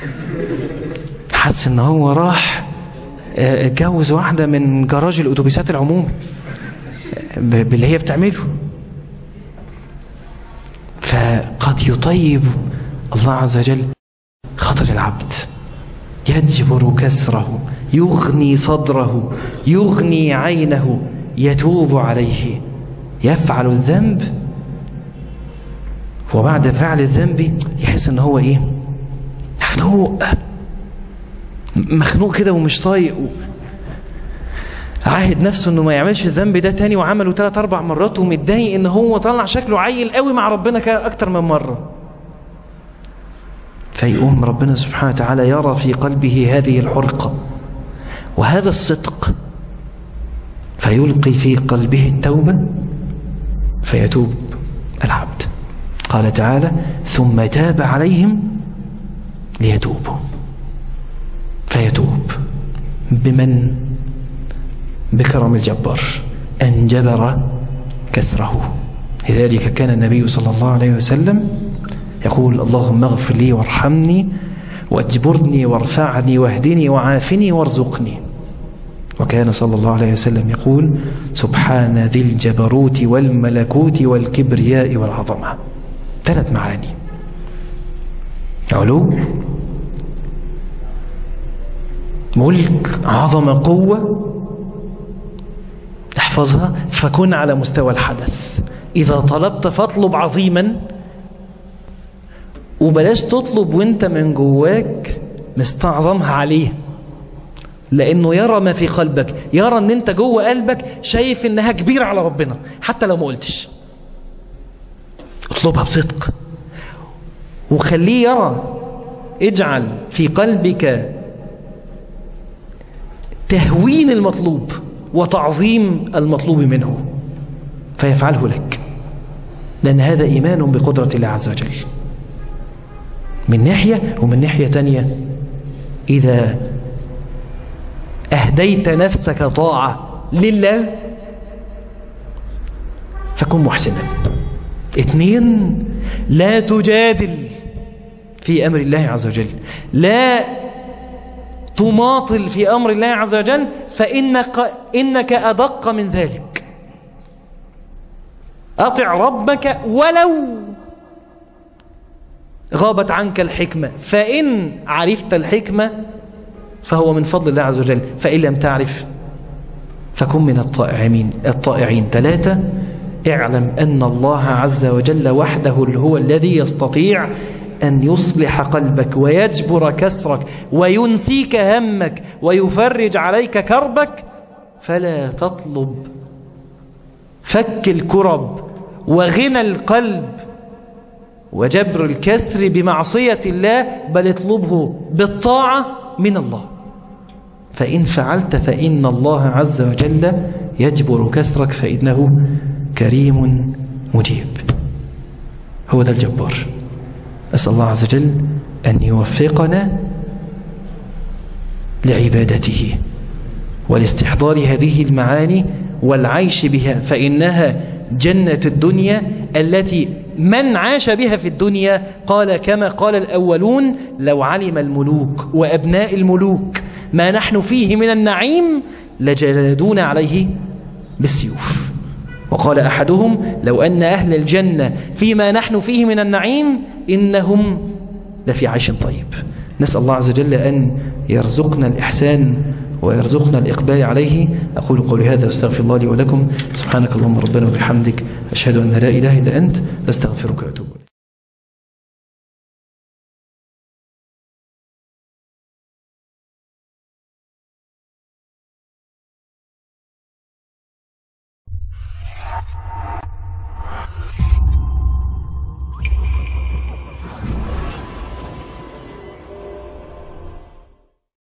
حس ان هو راح اتجوز واحده من جراج الاتوبيسات العمومي باللي هي بتعمله. فقد يطيب الله عز وجل خاطر العبد، يجبر كسره، يغني صدره، يغني عينه، يتوب عليه. يفعل الذنب وبعد فعل الذنب يحس ان هو ايه؟ مخنوق كده ومش طايق، عاهد نفسه انه ما يعملش الذنب ده تاني، وعمله 3-4 مرات، ومتضايق ان هو طلع شكله عيل قوي مع ربنا اكتر من مرة. فيقوم ربنا سبحانه وتعالى يرى في قلبه هذه الحرقة وهذا الصدق، فيلقي في قلبه التوبة فيتوب العبد. قال تعالى ثم تاب عليهم ليتوبوا، فيتوب بمن؟ بكرم الجبار أن جبر كسره. لذلك كان النبي صلى الله عليه وسلم يقول اللهم اغفر لي وارحمني واجبرني وارفعني واهدني وعافني وارزقني. وكان صلى الله عليه وسلم يقول سبحان ذي الجبروت والملكوت والكبرياء والعظمة. 3 معاني: علو، ملك، عظمة، قوة. احفظها فكن على مستوى الحدث. إذا طلبت فاطلب عظيما، وبلاش تطلب وانت من جواك مستعظمها عليه، لأنه يرى ما في قلبك، يرى ان انت جوه قلبك شايف انها كبيرة على ربنا حتى لو ما قلتش. اطلبها بصدق وخليه يرى. اجعل في قلبك تهوين المطلوب وتعظيم المطلوب منه فيفعله لك، لأن هذا إيمان بقدرة الله عز وجل من ناحية. ومن ناحية تانية إذا أهديت نفسك طاعة لله فكن محسنا. 2 لا تجادل في أمر الله عز وجل، لا تماطل في أمر الله عز وجل، فإنك أدق من ذلك. أطع ربك ولو غابت عنك الحكمة، فإن عرفت الحكمة فهو من فضل الله عز وجل، فإن لم تعرف فكن من الطائعين. 3 اعلم أن الله عز وجل وحده هو الذي يستطيع أن يصلح قلبك ويجبر كسرك وينسيك همك ويفرج عليك كربك. فلا تطلب فك الكرب وغنى القلب وجبر الكسر بمعصية الله، بل اطلبه بالطاعة من الله. فإن فعلت فإن الله عز وجل يجبر كسرك، فإنه كريم مجيب. هو ده الجبار. أسأل الله عز وجل أن يوفقنا لعبادته ولاستحضار هذه المعاني والعيش بها، فإنها جنة الدنيا التي من عاش بها في الدنيا قال كما قال الأولون لو علم الملوك وأبناء الملوك ما نحن فيه من النعيم لجلدون عليه بالسيوف. وقال أحدهم لو أن أهل الجنة فيما نحن فيه من النعيم إنهم لفي عيش طيب. نسأل الله عز وجل أن يرزقنا الإحسان ويرزقنا الإقبال عليه. أقول قولي هذا واستغفر الله لي ولكم. سبحانك اللهم ربنا وبحمدك، أشهد أن لا إله إلا أنت، أستغفرك وأتوب إليك.